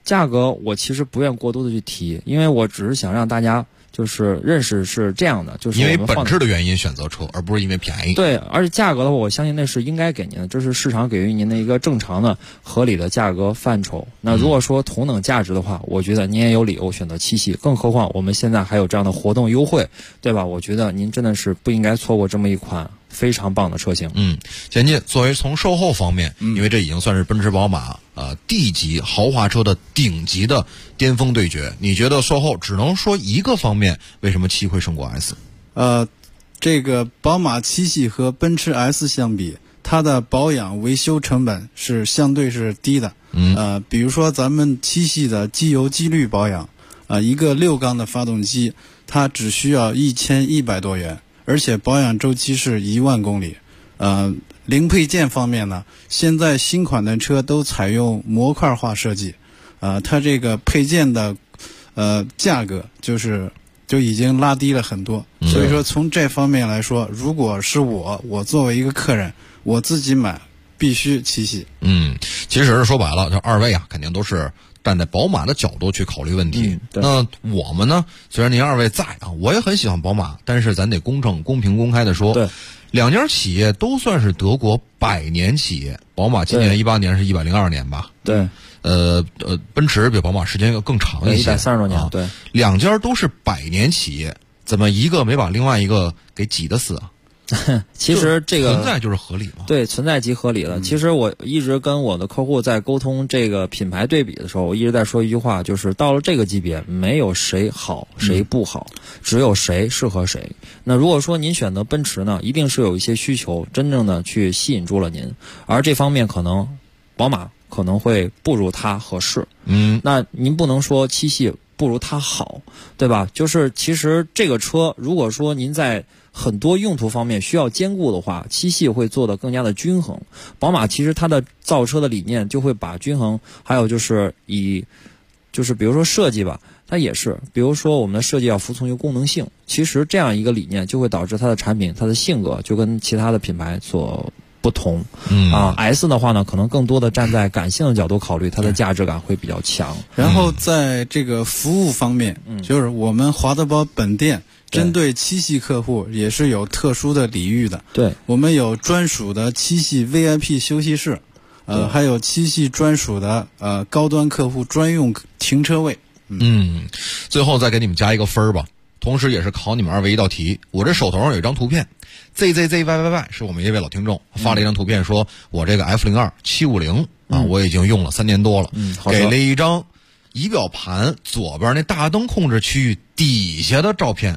价格我其实不愿过多的去提，因为我只是想让大家就是认识是这样的，就是因为本质的原因选择车，而不是因为便宜。 对，而且价格的话，我相信那是应该给您的，这是市场给予您的一个正常的、合理的价格范畴。那如果说同等价值的话，我觉得您也有理由选择七系，更何况我们现在还有这样的活动优惠，对吧？我觉得您真的是不应该错过这么一款非常棒的车型。 前进作为从售后方面，因为这已经算是奔驰宝马D 级豪华车的顶级的巅峰对决，你觉得售后只能说一个方面，为什么7会胜过 S？ 这个宝马7系和奔驰 S 相比，它的保养维修成本是相对是低的。比如说咱们7系的机油机滤保养，一个6缸的发动机，它只需要1100多元，而且保养周期是1万公里。零配件方面呢，现在新款的车都采用模块化设计，它这个配件的价格就已经拉低了很多。所以说从这方面来说，如果是我作为一个客人，我自己买必须7系。 其实说白了，就二位肯定都是站在宝马的角度去考虑问题。那我们呢，虽然您二位在我也很喜欢宝马，但是咱得公正、公平、公开的说， 对， 两家企业都算是德国100年企业。宝马今年18年是102年吧？ 对。 奔驰比宝马时间更长一些 ，130多年。对， 两家都是100年企业，怎么一个没把另外一个给挤得死啊？ 其实这个存在就是合理嘛。 对，存在即合理了。其实我一直跟我的客户在沟通这个品牌对比的时候，我一直在说一句话，就是到了这个级别，没有谁好谁不好，只有谁适合谁。那如果说您选择奔驰呢，一定是有一些需求真正的去吸引住了您，而这方面可能宝马可能会不如它合适。那您不能说7系不如它好，对吧？就是其实这个车，如果说您在很多用途方面需要兼顾的话，7系会做得更加的均衡。宝马其实它的造车的理念就会把均衡，还有就是比如说设计吧，它也是，比如说我们的设计要服从于功能性，其实这样一个理念就会导致它的产品、它的性格就跟其他的品牌所不同。S 的话呢，可能更多的站在感性的角度考虑，它的价值感会比较强。 然后在这个服务方面，就是我们华德宝本店针对7系客户也是有特殊的礼遇的。 对， 我们有专属的7系 VIP 休息室，还有7系专属的高端客户专用停车位。 最后再给你们加一个分吧，同时也是考你们二位一道题。我这手头上有一张图片 ，ZZZYYY 是我们一位老听众发了一张图片，说我这个 F02 750我已经用了3年多了，给了一张仪表盘左边那大灯控制区域底下的照片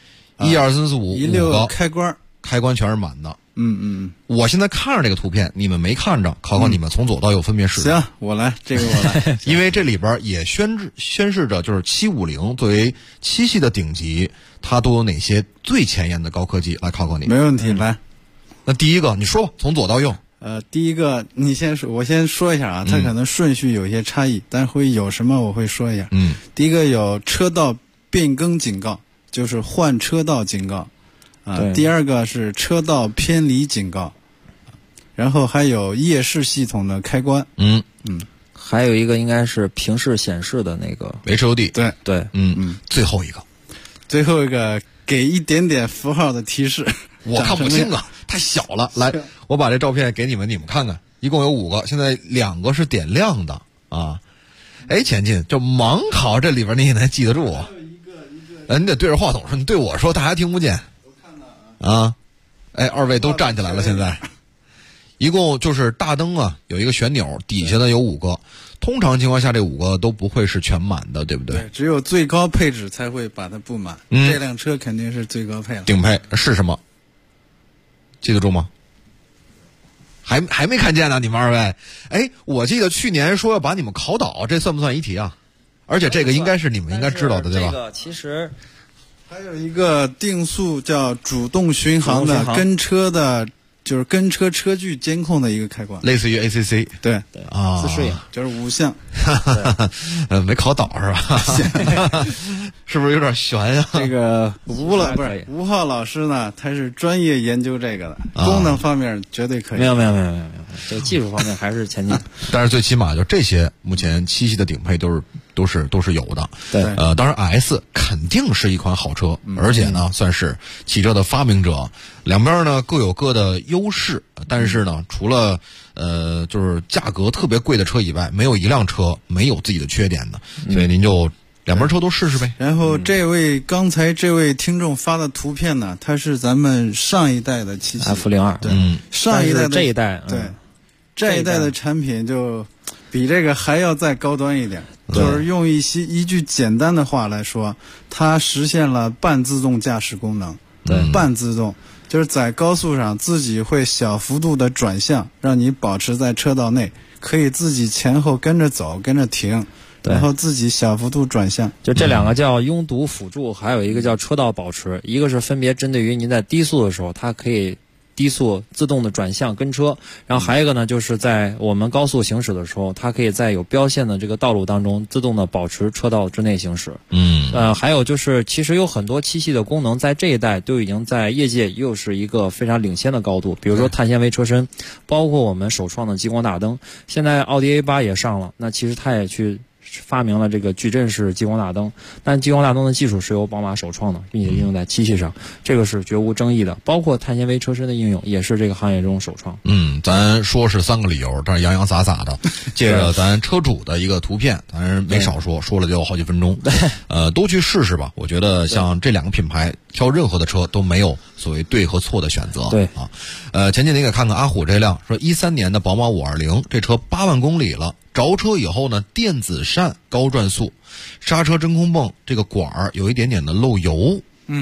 ，1、2、3、4、5个开关全是满的。我现在看着这个图片，你们没看着，考考你们从左到右分别是。 行，我来，这个我来。 因为这里边也宣示着，就是750作为7系的顶级，它都有哪些最前沿的高科技，来考考你。 没问题，来。 那第一个你说吧，从左到右。 第一个你先说，我先说一下啊，它可能顺序有些差异，但会有什么我会说一下。第一个有车道变更警告，就是换车道警告。第二个是车道偏离警告，然后还有夜视系统的开关。 还有一个应该是平视显示的那个 HUD。 对。 最后一个给一点点符号的提示， 我看不清啊，太小了。来，我把这照片给你们看看，一共有5个，现在2个是点亮的啊。前进，就盲考这里边你也能记得住啊？你得对着话筒说，你对我说，大家听不见。二位都站起来了，现在一共就是大灯有一个旋钮，底下呢有5个，通常情况下这5个都不会是全满的，对不对？ 对，只有最高配置才会把它布满。这辆车肯定是最高配了。 顶配是什么？记得住吗？还没看见呢，你们二位。我记得去年说要把你们考倒，这算不算一题啊？而且这个应该是你们应该知道的，对吧？ 这个其实还有一个定速叫主动巡航的跟车的就是跟车车距监控的一个开关， 类似于 ACC。 对啊， 自适应就是5项。 没考倒是吧？是不是有点悬呀？ 这个吴浩老师呢，他是专业研究这个的，功能方面绝对可以。 没有，这技术方面还是前进。 但是最起码就这些，目前7系的顶配都是有的。 对， 当然 S 肯定是一款好车，而且呢算是汽车的发明者，两边呢各有各的优势，但是呢除了就是价格特别贵的车以外，没有一辆车没有自己的缺点的，所以您就两边车都试试呗。 然后刚才这位听众发的图片呢，它是咱们上一代的7系 F02， 对，上一代的这一代， 对，这一代的产品就比这个还要再高端一点，就是用一句简单的话来说，它实现了半自动驾驶功能。 对， 半自动就是在高速上自己会小幅度的转向，让你保持在车道内，可以自己前后跟着走跟着停，然后自己小幅度转向。 就这两个叫拥堵辅助，还有一个叫车道保持，一个是分别针对于您在低速的时候，它可以低速自动的转向跟车，然后还有一个呢，就是在我们高速行驶的时候，它可以在有标线的这个道路当中自动的保持车道之内行驶。还有就是其实有很多7系的功能在这一代都已经在业界又是一个非常领先的高度，比如说碳纤维车身，包括我们首创的激光大灯，现在奥迪 A8 也上了，那其实它也去发明了这个矩阵式激光大灯，但激光大灯的技术是由宝马首创的，并且应用在7系上，这个是绝无争议的。包括碳纤维车身的应用也是这个行业中首创。 咱说是3个理由，但是洋洋洒洒的，借着咱车主的一个图片，咱没少说，说了就有好几分钟。都去试试吧。我觉得像这2个品牌，挑任何的车都没有所谓对和错的选择。 对啊，前几天给看看阿虎这辆，说13年的宝马520，这车8万公里了。着车以后呢，电子扇高转速，刹车真空泵这个管儿有一点点的漏油。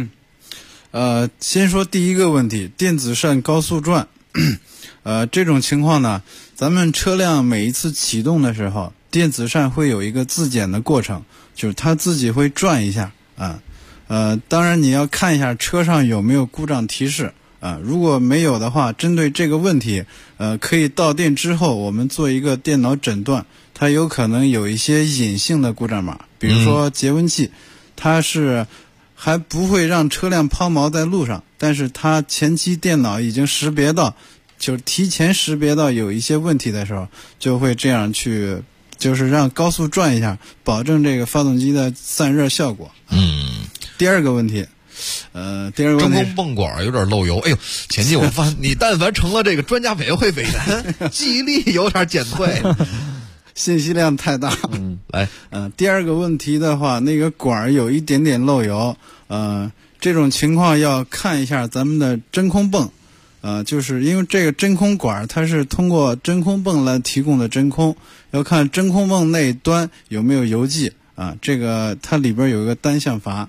先说第一个问题，电子扇高速转，这种情况呢，咱们车辆每一次启动的时候，电子扇会有一个自检的过程，就是它自己会转一下啊。当然你要看一下车上有没有故障提示。如果没有的话，针对这个问题，可以到店之后我们做一个电脑诊断，它有可能有一些隐性的故障码，比如说节温器，它是还不会让车辆抛锚在路上，但是它前期电脑已经识别到，就是提前识别到有一些问题的时候，就会这样去，就是让高速转一下，保证这个发动机的散热效果。第二个问题。真空泵管有点漏油。哎呦，前期我发现你但凡成了这个专家委员会委员，记忆力有点减退， 信息量太大。 来， 第二个问题的话，那个管有一点点漏油，这种情况要看一下咱们的真空泵，就是因为这个真空管它是通过真空泵来提供的真空，要看真空泵那端有没有油迹啊，这个它里边有一个单向阀。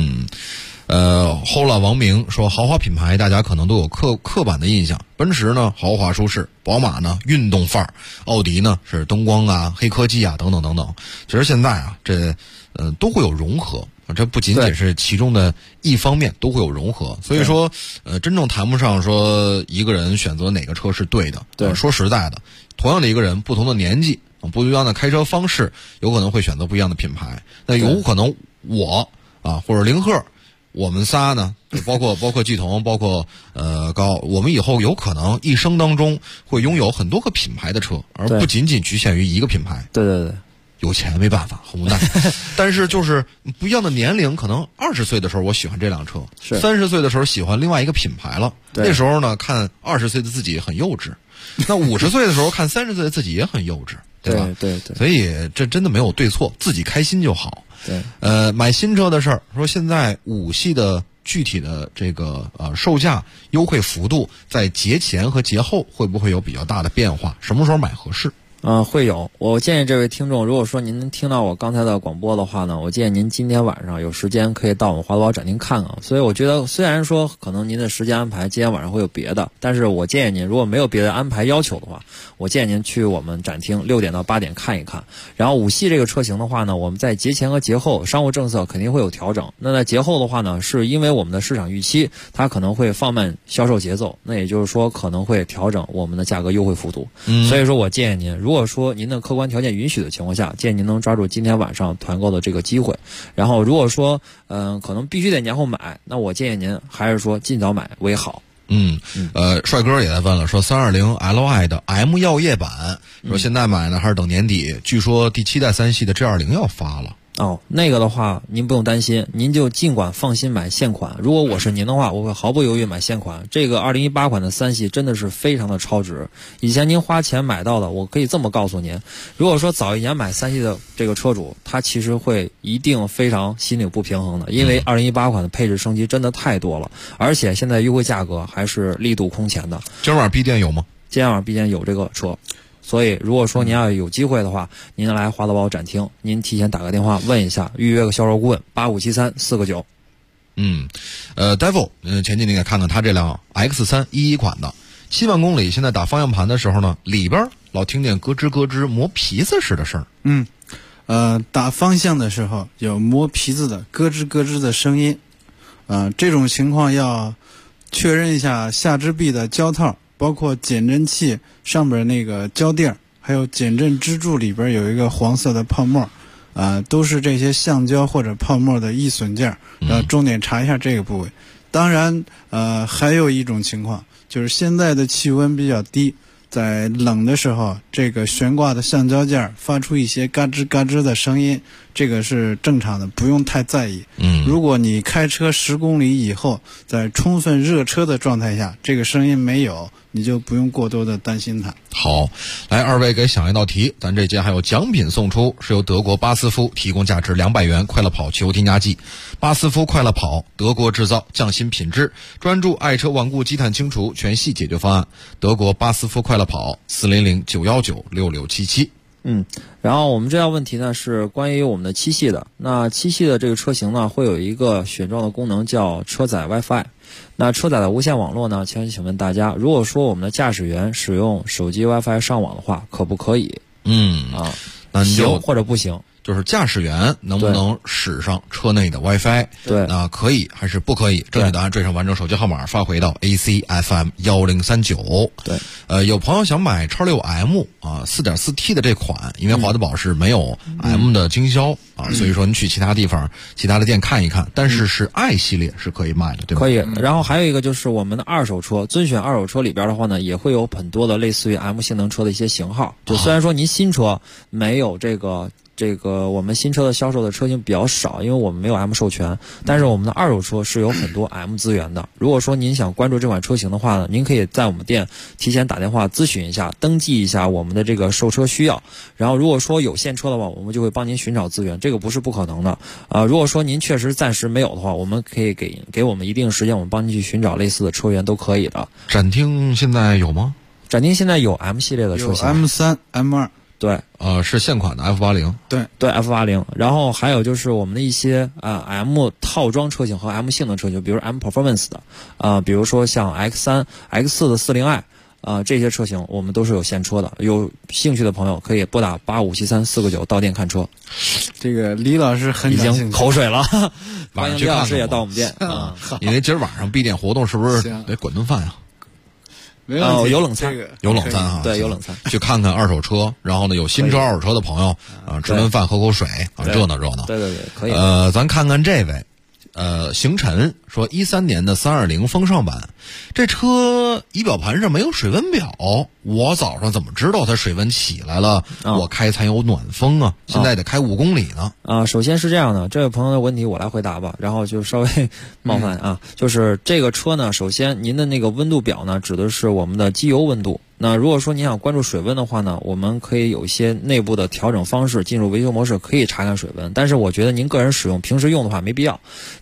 后来王明说，豪华品牌大家可能都有刻板的印象，奔驰呢豪华舒适，宝马呢运动范儿，奥迪呢是灯光啊、黑科技啊等等等等。其实现在啊，这都会有融合，这不仅仅是其中的一方面，都会有融合。所以说，真正谈不上说一个人选择哪个车是对的。 对， 说实在的，同样的一个人，不同的年纪，不一样的开车方式，有可能会选择不一样的品牌。那有可能我或者凌鹤。我们仨呢，包括季彤，包括高，我们以后有可能一生当中会拥有很多个品牌的车，而不仅仅局限于一个品牌。 对， 有钱没办法，很无奈。但是就是不一样的年龄，可能20岁的时候我喜欢这辆车，30岁的时候喜欢另外一个品牌了。那时候呢，看20岁的自己很幼稚，那50岁的时候看30岁的自己也很幼稚，对吧？ 对。 所以这真的没有对错，自己开心就好。 对， 买新车的事儿，说现在5系的具体的这个售价优惠幅度，在节前和节后会不会有比较大的变化？什么时候买合适？ 会有。我建议这位听众，如果说您能听到我刚才的广播的话呢，我建议您今天晚上有时间可以到我们华德宝展厅看看。所以我觉得，虽然说可能您的时间安排今天晚上会有别的，但是我建议您如果没有别的安排要求的话，我建议您去我们展厅6点到8点看一看。然后5系这个车型的话呢，我们在节前和节后商务政策肯定会有调整。那在节后的话呢，是因为我们的市场预期它可能会放慢销售节奏，那也就是说可能会调整我们的价格优惠幅度。所以说我建议您，如果说您的客观条件允许的情况下，建议您能抓住今天晚上团购的这个机会。然后如果说可能必须得年后买，那我建议您还是说尽早买为好。 帅哥也在问了，说320 Li 的 M 药业版，说现在买呢还是等年底？据说第7代3系的 G20 要发了。 那个的话您不用担心，您就尽管放心买现款。如果我是您的话，我会毫不犹豫买现款。这个2018款的3系真的是非常的超值，以前您花钱买到的，我可以这么告诉您，如果说早一年买3系的这个车主，他其实会一定非常心里不平衡的，因为2018款的配置升级真的太多了，而且现在优惠价格还是力度空前的。 今晚上必店有吗？ 今天晚上必店有这个车。所以如果说您要有机会的话，您来华德宝展厅，您提前打个电话问一下，预约个销售顾问8573-4个9。 Devil， 前几天也看看他这辆 X3 11款的7万公里，现在打方向盘的时候呢，里边老听见咯吱咯吱磨皮子似的声。 打方向的时候有磨皮子的咯吱咯吱的声音。这种情况要确认一下下支臂的胶套，包括减震器上边那个胶垫，还有减震支柱里边有一个黄色的泡沫，都是这些橡胶或者泡沫的易损件，重点查一下这个部位。当然，还有一种情况就是现在的气温比较低，在冷的时候，这个悬挂的橡胶件发出一些嘎吱嘎吱的声音，这个是正常的，不用太在意。如果你开车10公里以后，在充分热车的状态下，这个声音没有，你就不用过多的担心它。 好，来二位给想一道题，咱这节还有奖品送出，是由德国巴斯夫提供价值200元快乐跑汽油添加剂。巴斯夫快乐跑，德国制造，匠心品质，专注爱车顽固积碳清除全系解决方案。德国巴斯夫快乐跑，400-919-6677。 然后我们这道问题呢是关于我们的7系的。那7系的这个车型呢会有一个选装的功能叫车载 WiFi。那车载的无线网络呢，请问大家，如果说我们的驾驶员使用手机 WiFi 上网的话，可不可以？ 那你行或者不行？ 就是驾驶员能不能使上车内的 WiFi？ 对， 那可以还是不可以？正确答案缀上完整手机号码发回到 ACFM1039。 对， 有朋友想买X6M 4.4T 的这款，因为华德宝是没有 M 的经销所以说你去其他地方、其他的店看一看，但是是 i 系列是可以卖的，对吧？ 可以。然后还有一个就是我们的二手车，尊选二手车里边的话呢，也会有很多的类似于 M 性能车的一些型号。就虽然说您新车没有这个我们新车的销售的车型比较少，因为我们没有 M 授权，但是我们的二手车是有很多 M 资源的。如果说您想关注这款车型的话呢，您可以在我们店提前打电话咨询一下，登记一下我们的这个售车需要。然后如果说有现车的话，我们就会帮您寻找资源，这个不是不可能的。如果说您确实暂时没有的话，我们可以给我们一定时间，我们帮您去寻找类似的车源都可以的。 展厅现在有吗？ 展厅现在有 M 系列的车型， 有 M3、M2。 对， 是现款的 F80。 对 F80。然后还有就是我们的一些M 套装车型和 M 性能车型，比如 M Performance 的比如说像 X3、X4 的40i这些车型我们都是有现车的。有兴趣的朋友可以拨打8573-4个9到店看车。 这个李老师很已经口水了， 晚上去看看。 李老师也到我们店因为今儿晚上闭店活动是不是得管顿饭呀？ 没问题， 有冷餐， 有冷餐啊， 对，有冷餐。 去看看二手车，然后呢，有新车、二手车的朋友吃顿饭、喝口水热闹热闹。 对，可以。 咱看看这位，邢晨说13年的320风尚版，这车仪表盘上没有水温表，我早上怎么知道它水温起来了？我开才有暖风啊，现在得开5公里呢。 首先是这样的，这位朋友的问题我来回答吧，然后就稍微冒犯就是这个车呢，首先您的那个温度表呢，指的是我们的机油温度。那如果说您想关注水温的话呢，我们可以有一些内部的调整方式，进入维修模式可以查看水温，但是我觉得您个人使用平时用的话没必要。您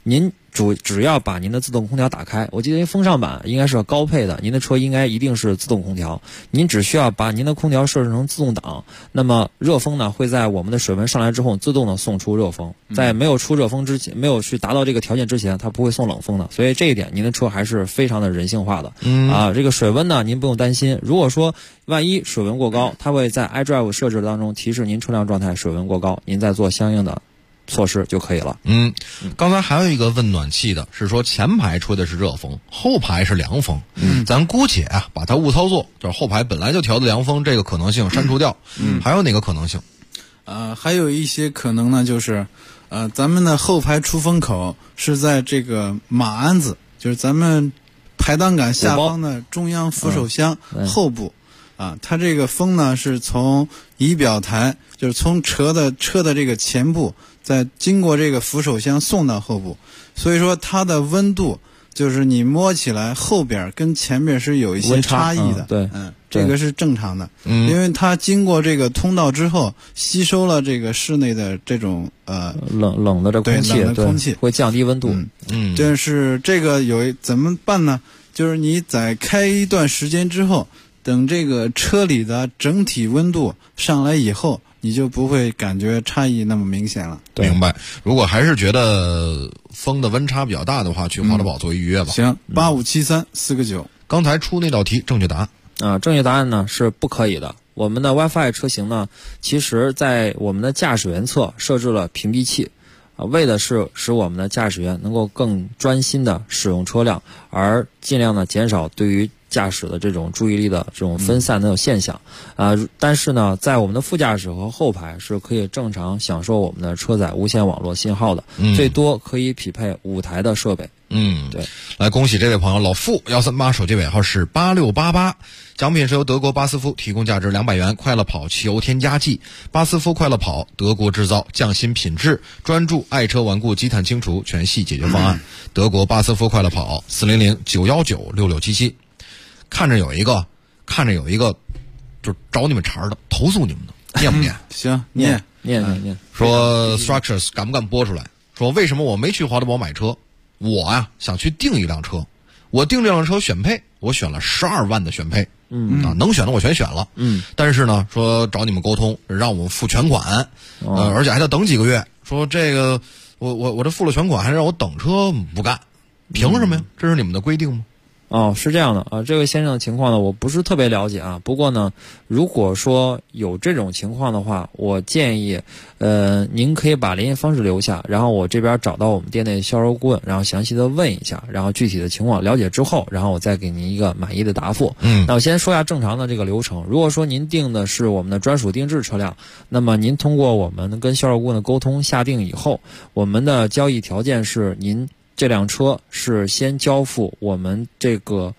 只要把您的自动空调打开，我记得风尚版应该是高配的，您的车应该一定是自动空调，您只需要把您的空调设置成自动挡，那么热风呢会在我们的水温上来之后自动的送出热风，在没有出热风之前，没有去达到这个条件之前，它不会送冷风的，所以这一点您的车还是非常的人性化的。这个水温呢您不用担心，如果说万一水温过高，它会在 iDrive 设置当中提示您车辆状态水温过高，您再做相应的措施就可以了。 刚才还有一个问暖气的，是说前排吹的是热风，后排是凉风。咱姑且把它误操作，就是后排本来就调的凉风，这个可能性删除掉。还有哪个可能性？ 还有一些可能呢，就是咱们的后排出风口是在这个马鞍子，就是咱们排挡杆下方的中央扶手箱后部。它这个风呢是从仪表台，就是从车的这个前部，再经过这个扶手箱送到后部，所以说它的温度就是你摸起来后边跟前边是有一些差异的。 对， 这个是正常的，因为它经过这个通道之后，吸收了这个室内的这种冷的这空气， 冷的空气会降低温度。 但是这个怎么办呢？就是你在开一段时间之后，等这个车里的整体温度上来以后，你就不会感觉差异那么明显了。 明白。如果还是觉得风的温差比较大的话，去华德宝做一预约吧。 行，8573-4个9。 刚才出那道题正确答案正确答案呢是不可以的。我们的 WiFi 车型呢，其实在我们的驾驶员侧设置了屏蔽器，为的是使我们的驾驶员能够更专心的使用车辆，而尽量的减少对于驾驶的这种注意力的这种分散的现象。但是呢，在我们的副驾驶和后排是可以正常享受我们的车载无线网络信号的，最多可以匹配5台的设备。对， 来恭喜这位朋友老傅138，手机尾号是8688，奖品是由德国巴斯夫提供价值200元快乐跑汽油添加剂。巴斯夫快乐跑，德国制造，匠心品质，专注爱车顽固积碳清除全系解决方案。德国巴斯夫快乐跑，400-919-6677。看着有一个，就是找你们茬的，投诉你们的，念不念？ 行，念。 说 Structures 敢不敢播出来？说为什么我没去华德宝买车？我想去订一辆车，我订这辆车选配，我选了12万的选配，能选的我全选了，但是呢，说找你们沟通，让我们付全款，而且还得等几个月。说这个我这付了全款，还让我等车，不干，凭什么呀？这是你们的规定吗？ 是这样的啊，这位先生的情况呢，我不是特别了解啊。不过呢，如果说有这种情况的话，我建议，您可以把联系方式留下，然后我这边找到我们店内销售顾问，然后详细的问一下，然后具体的情况了解之后，然后我再给您一个满意的答复。那我先说一下正常的这个流程。如果说您订的是我们的专属定制车辆，那么您通过我们跟销售顾问的沟通下定以后，我们的交易条件是您这辆车是先交付我们这个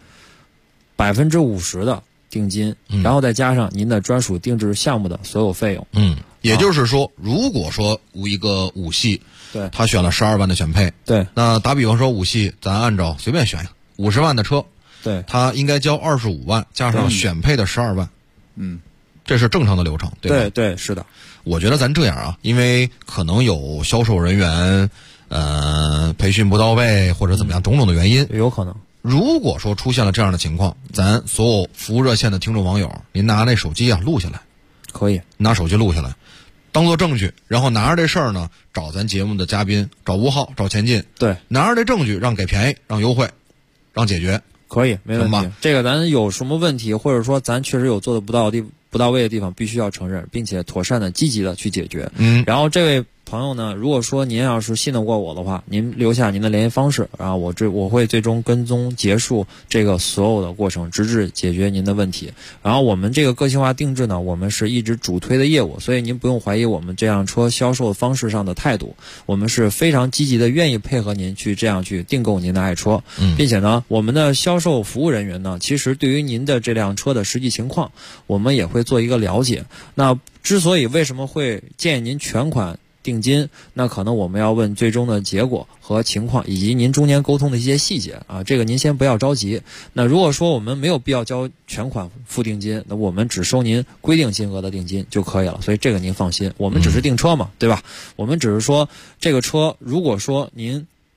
50%的定金，然后再加上您的专属定制项目的所有费用。 也就是说，如果说一个5系， 对， 他选了12万的选配， 对， 那打比方说5系，咱按照随便选一个50万的车， 对， 他应该交25万加上选配的12万，这是正常的流程，对吧？ 对，是的。 我觉得咱这样啊，因为可能有销售人员培训不到位或者怎么样种种的原因， 有可能。 如果说出现了这样的情况，咱所有服务热线的听众网友，您拿那手机录下来， 可以拿手机录下来，当做证据，然后拿着这事儿呢，找咱节目的嘉宾，找吴昊，找前进， 对， 拿着这证据，让给便宜，让优惠，让解决， 可以，没问题。这个咱有什么问题，或者说咱确实有做的不到位的地方，必须要承认，并且妥善的、积极的去解决。然后这位朋友呢，如果说您要是信得过我的话，您留下您的联系方式，然后我会最终跟踪结束这个所有的过程，直至解决您的问题。然后我们这个个性化定制呢，我们是一直主推的业务，所以您不用怀疑我们这辆车销售方式上的态度，我们是非常积极的，愿意配合您去这样去订购您的爱车，并且呢，我们的销售服务人员呢，其实对于您的这辆车的实际情况，我们也会做一个了解。那之所以为什么会建议您全款定金，那可能我们要问最终的结果和情况，以及您中间沟通的一些细节啊，这个您先不要着急。那如果说我们没有必要交全款付定金，那我们只收您规定金额的定金就可以了，所以这个您放心，我们只是订车嘛，对吧？我们只是说这个车，如果说您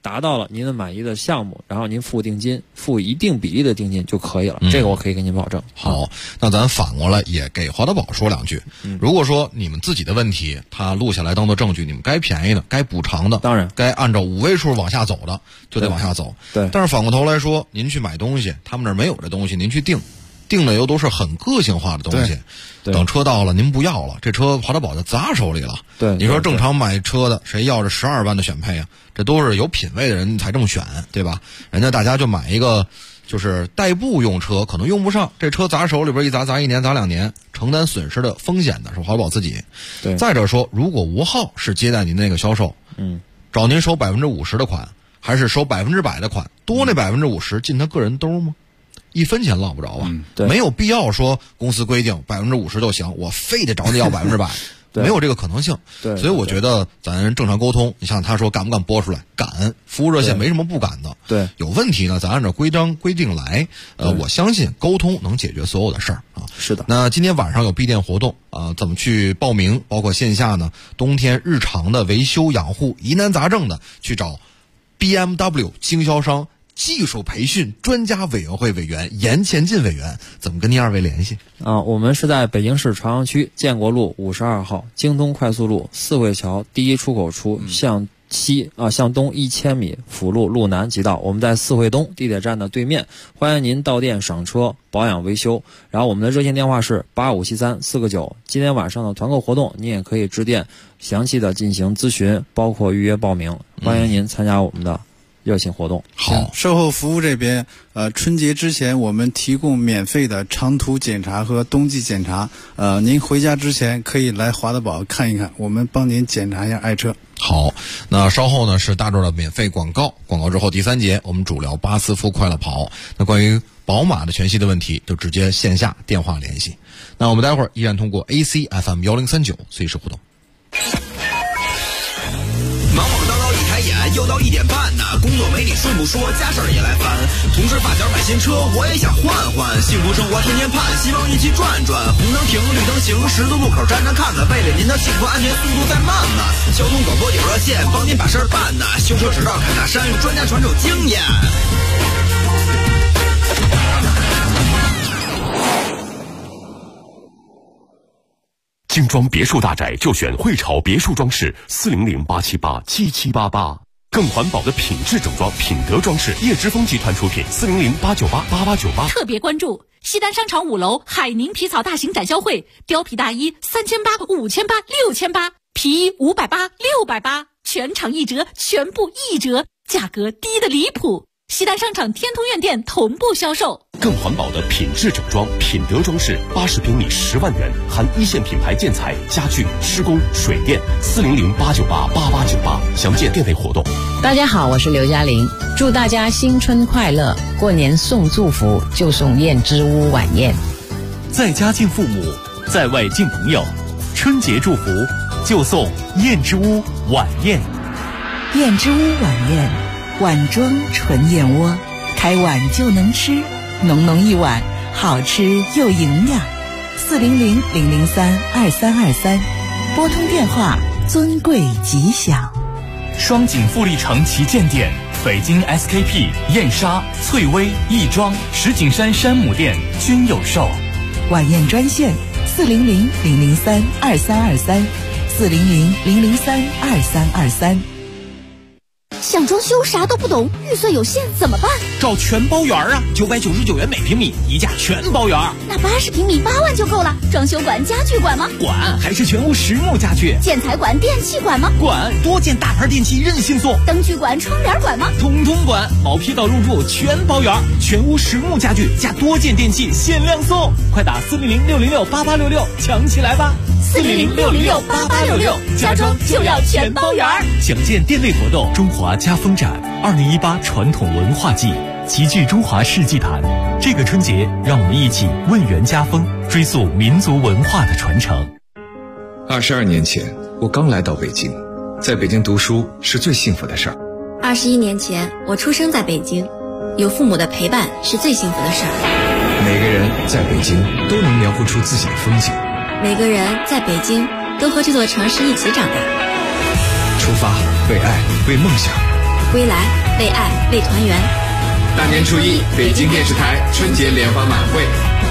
达到了您的满意的项目，然后您付定金，付一定比例的定金就可以了。这个我可以给您保证。 好，那咱反过来也给华德宝说两句。如果说你们自己的问题，他录下来当做证据，你们该便宜的、该补偿的， 当然该按照5位数往下走的，就得往下走。 对。 但是反过头来说，您去买东西，他们那儿没有这东西，您去订的又都是很个性化的东西。等车到了，您不要了，这车华德宝就砸手里了。 对， 你说正常买车的，谁要这12万的选配啊？这都是有品位的人才这么选，对吧？人家大家就买一个就是代步用车，可能用不上，这车砸手里边一砸1年砸2年，承担损失的风险的是华德宝自己。 对。 再者说，如果吴浩是接待您那个销售，找您收50%的款，还是收100%的款，多那50%进他个人兜吗？1分钱落不着啊！没有必要说公司规定50%就行，我非得找你要100%，没有这个可能性。 对， 所以我觉得咱正常沟通。你像他说敢不敢播出来？敢，服务热线没什么不敢的。 对， 有问题呢，咱按照规章规定来。我相信沟通能解决所有的事儿啊。 是的。 那今天晚上有闭店活动啊，怎么去报名？包括线下呢，冬天日常的维修养护疑难杂症的，去找 BMW 经销商技术培训专家委员会委员严前进委员，怎么跟您2位联系？ 我们是在北京市朝阳区建国路52号京东快速路四惠桥第1出口处向东1000米辅路路南即到。我们在四惠东地铁站的对面，欢迎您到店赏车、保养、维修。然后我们的热线电话是8573-4个9。今天晚上的团购活动，您也可以致电详细的进行咨询，包括预约报名。欢迎您参加我们的热情活动。 好， 售后服务这边，春节之前我们提供免费的长途检查和冬季检查。您回家之前可以来华德宝看一看，我们帮您检查一下爱车。 好，那稍后呢是大众的免费广告，广告之后第3节我们主聊巴斯夫快乐跑。那关于宝马的全系的问题，就直接线下电话联系。那我们待会儿依然通过 AC FM 1039随时互动。 忙忙叨叨一抬眼，又到1点半呢。工作没你顺不说，家事儿也来烦。同事发小买新车，我也想换换。幸福生活天天盼，希望一起转转。红灯停，绿灯行，十字路口站站看看。为了您的幸福安全，速度再慢慢。交通广播有热线，帮您把事儿办呢。修车指导侃大山，专家传授经验。 精装别墅大宅就选汇潮别墅装饰，400-878-7788。更环保的品质整装，品德装饰，叶之峰集团出品，400-898-8898。 特别关注西单商场5楼海宁皮草大型展销会，貂皮大衣3800、5800、6800，皮衣580、680，全场1折，全部1折，价格低得离谱。西单商场天通苑店同步销售。 更环保的品质整装，品德装饰，80平米10万元，含1线品牌建材、家具、施工、水电，400-898-8898，详见店内活动。 大家好，我是刘嘉玲，祝大家新春快乐！过年送祝福就送燕之屋晚宴。 在家敬父母，在外敬朋友，春节祝福就送燕之屋晚宴。 燕之屋晚宴，碗装纯燕窝，开碗就能吃，浓浓一碗，好吃又营养。400-003-2323，拨通电话，尊贵吉祥。 双井富力城旗舰店、北京 SKP、燕莎、翠微、亦庄、石景山山姆店均有售。 晚宴专线400-003-2323，400-003-2323。 想装修啥都不懂，预算有限怎么办？ 找全包园啊，999元每平米，一价全包园。 那80平米8万就够了。装修管、家具管吗？ 管，还是全屋实木家具。 建材管、电器管吗？ 管，多件大牌电器任性送。 灯具管、窗帘管吗？ 统统管，毛坯到入住全包园，全屋实木家具加多件电器限量送。快打400-606-8866，抢起来吧 ！400-606-8866，家装就要全包园。 详见店内活动。中华家风展2018传统文化季，齐聚中华世纪坛。这个春节，让我们一起问源家风，追溯民族文化的传承。 22年前，我刚来到北京，在北京读书是最幸福的事儿。 21年前，我出生在北京，有父母的陪伴是最幸福的事儿。 每个人在北京都能描绘出自己的风景， 每个人在北京都和这座城市一起长大。 出发，为爱，为梦想， 归来，为爱，为团圆。 大年初一，北京电视台春节联欢晚会。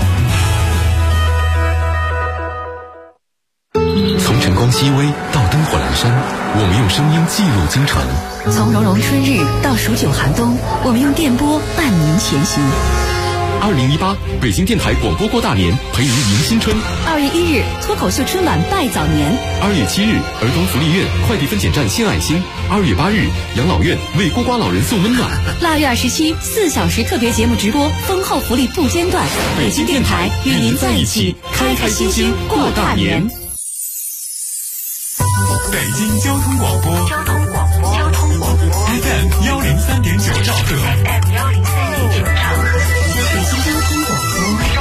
从晨光熹微到灯火阑珊，我们用声音记录京城； 从融融春日到数九寒冬，我们用电波伴您前行。 2018北京电台广播过大年，陪您迎新春。 2月1日，脱口秀春晚拜早年。 2月7日，儿童福利院快递分拣站献爱心。2月8日，养老院为孤寡老人送温暖。 腊月27，4小时特别节目直播，丰厚福利不间断。北京电台与您在一起，开开心心过大年。 北京交通广播FM 103.9兆赫。 北京交通广播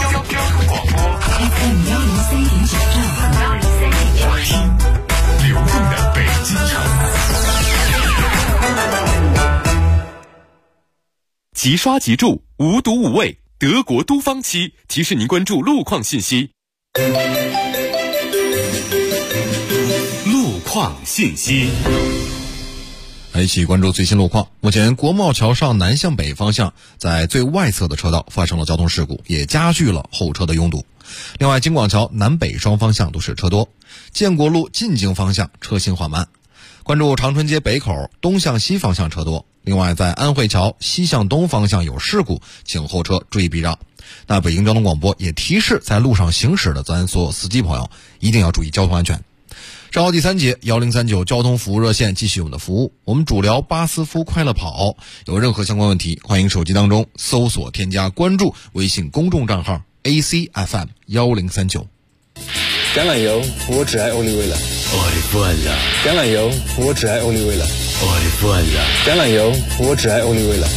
FM 103.9兆赫， 听流动的北京城。 即刷即住，无毒无味，德国都方漆提示您关注路况信息。路况信息。 一起关注最新路况。目前国贸桥上南向北方向在最外侧的车道发生了交通事故，也加剧了后车的拥堵。另外，京广桥南北双方向都是车多，建国路进京方向车行缓慢。关注长春街北口东向西方向车多。另外，在安慧桥西向东方向有事故，请后车注意避让。那北京交通广播也提示在路上行驶的咱所有司机朋友一定要注意交通安全。上号第3节1039交通服务热线继续我们的服务，我们主聊巴斯夫快乐跑，有任何相关问题，欢迎手机当中搜索添加关注微信公众账号 ACFM 1039。 橄榄油，我只爱欧丽味了。橄榄油，我只爱欧丽味了。橄榄油，我只爱欧丽味了。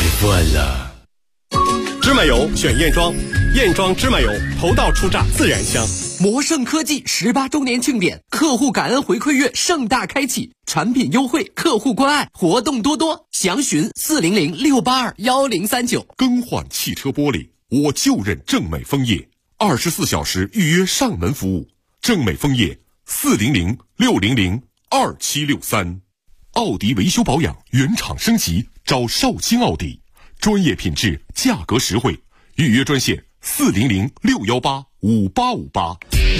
芝麻油选燕庄，燕庄芝麻油头道出榨自然香。 魔盛科技18周年庆典，客户感恩回馈月盛大开启，产品优惠，客户关爱，活动多多，详询400-682-1039。 更换汽车玻璃，我就认正美枫叶，24小时预约上门服务。正美枫叶400-600-2763。奥迪维修保养原厂升级，找绍兴奥迪，专业品质，价格实惠，预约专线400-618-5858。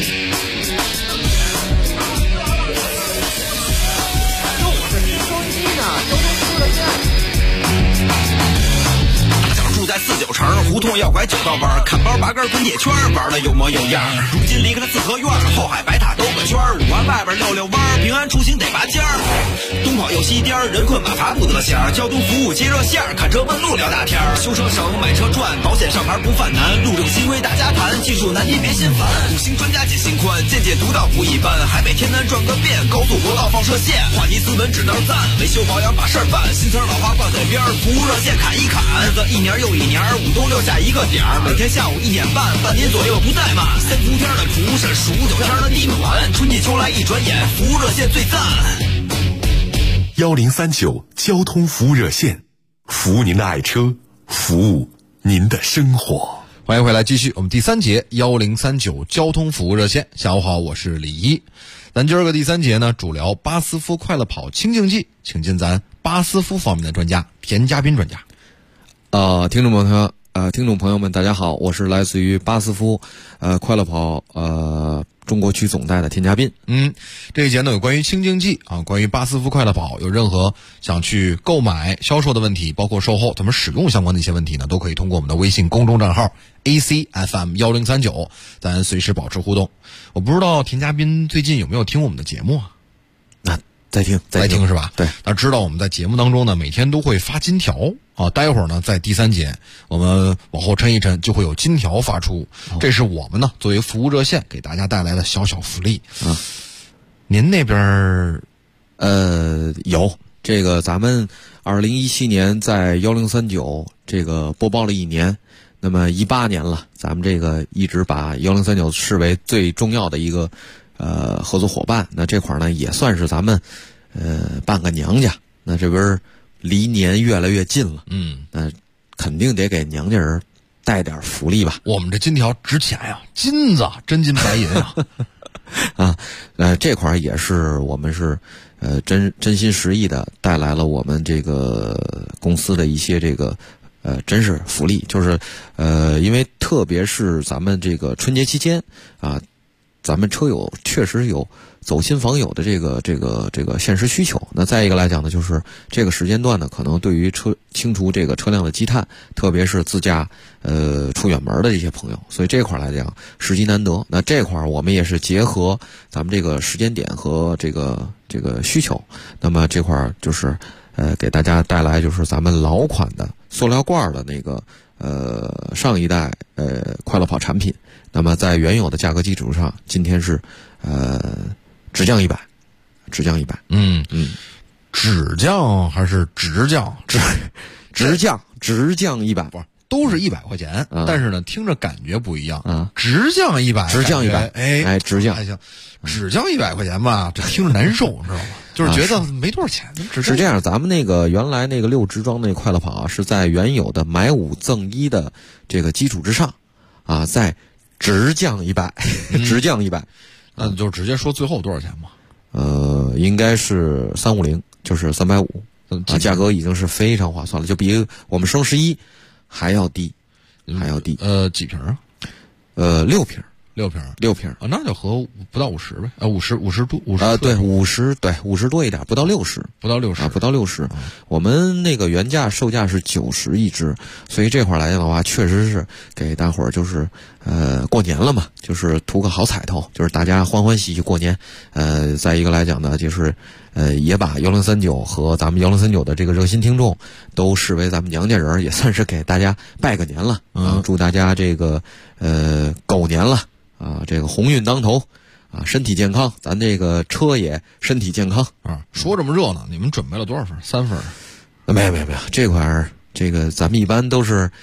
住在49城胡同要拐9道弯，看包拔根滚铁圈，玩的有模有样。如今离开了四合院，后海白塔兜个圈，5环外边溜溜弯，平安出行得拔尖儿。东跑又西颠，人困马乏不得闲。交通服务接热线，看车问路聊大天。修车省，买车赚，保险上牌不犯难。路政新规大家谈，技术难你别心烦。5星专家解心宽，见解独到不一般。海北天南转个遍，高速国道放射线，话题斯文只能赞。维修保养把事儿办，新词老话挂嘴边，服务热线砍一砍。日子一年又一年，5冬6夏一个点儿，每天下午1点半，半年左右不怠慢。3伏天的厨师，数9天的地暖，春季秋来一转眼，服务热线最赞。 1039交通服务热线，服务您的爱车，服务您的生活。 欢迎回来，继续我们第3节1039交通服务热线。下午好，我是李一。咱今儿个第3节呢，主聊巴斯夫快乐跑清净剂，请进咱巴斯夫方面的专家田家斌专家。 听众朋友们，大家好，我是来自于巴斯夫快乐跑中国区总代的田家斌。 这一节呢有关于清净剂啊，关于巴斯夫快乐跑有任何想去购买销售的问题，包括售后怎么使用相关的一些问题呢，都可以通过我们的微信公众账号 ACFM 1039，咱随时保持互动。我不知道田家斌最近有没有听我们的节目啊？ 在听是吧？ 对， 那知道我们在节目当中呢，每天都会发金条啊。待会儿呢，在第3节我们往后抻一抻，就会有金条发出。这是我们呢作为服务热线给大家带来的小小福利。您那边有这个，咱们2017年在1039这个播报了1年，那么18年了，咱们这个一直把1039视为最重要的一个合作伙伴。那这块呢也算是咱们半个娘家，那这边离年越来越近了，那肯定得给娘家人带点福利吧。 我们这金条值钱呀，金子真金白银啊。 这块也是我们是真心实意的带来了我们这个公司的一些这个真是福利，就是因为特别是咱们这个春节期间啊，咱们车友确实有走亲访友的这个现实需求。那再一个来讲呢，就是这个时间段呢，可能对于清除这个车辆的积碳，特别是自驾出远门的这些朋友，所以这块来讲时机难得。那这块我们也是结合咱们这个时间点和这个需求，那么这块就是给大家带来就是咱们老款的塑料罐的那个上一代快乐跑产品，那么在原有的价格基础上，今天是直降100，直降100。 直降还是直降？直降100， 不是都是100块钱，但是呢，听着感觉不一样。直降100， 直降100，直降还行。只降100块钱吧，这听着难受，知道吗？就是觉得没多少钱。 是这样，咱们那个原来那个6直装那快乐跑啊，是在原有的买5赠1的这个基础之上，啊，再直降100，直降100。 那就直接说最后多少钱吧。 应该是350，就是350，价格已经是非常划算了，就比我们双11还要低，还要低。 几瓶啊 ？6瓶。 6瓶啊，那就合不到50呗，50多50 对50多一点，不到60，不到60。我们那个原价售价是90一支，所以这块来讲的话，确实是给大伙儿就是过年了嘛，就是图个好彩头，就是大家欢欢喜喜过年。再一个来讲呢，就是也把1039和咱们1039的这个热心听众都视为咱们娘家人，也算是给大家拜个年了。祝大家这个狗年了。这个鸿运当头，身体健康，咱这个车也身体健康啊。说这么热闹，你们准备了多少份？3份？ 没有，这块儿这个咱们一般都是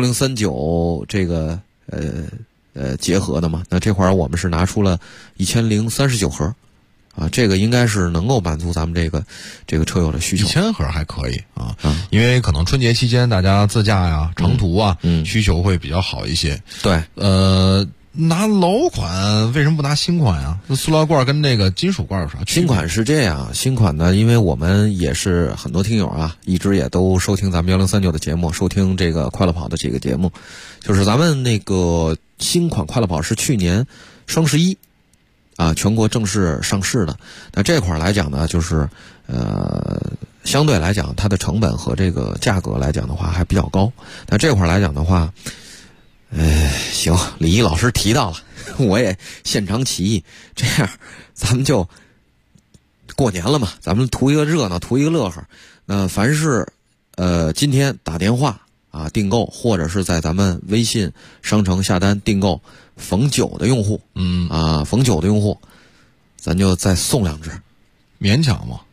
1039这个结合的嘛。那这块儿我们是拿出了1039盒，这个应该是能够满足咱们这个车友的需求。 1000盒还可以啊，因为可能春节期间大家自驾呀、长途啊，需求会比较好一些。 对， 拿老款为什么不拿新款呀？那塑料罐跟那个金属罐有啥区别？ 新款是这样，新款呢，因为我们也是很多听友啊，一直也都收听咱们1039的节目，收听这个快乐跑的这个节目，就是咱们那个新款快乐跑是去年双11全国正式上市的。那这块来讲呢，就是相对来讲它的成本和这个价格来讲的话还比较高。那这块来讲的话，行，李毅老师提到了，我也现场起义。这样，咱们就过年了嘛，咱们图一个热闹，图一个乐呵。那凡是今天打电话订购，或者是在咱们微信商城下单订购逢9的用户，逢9的用户，咱就再送2只， 勉强吗？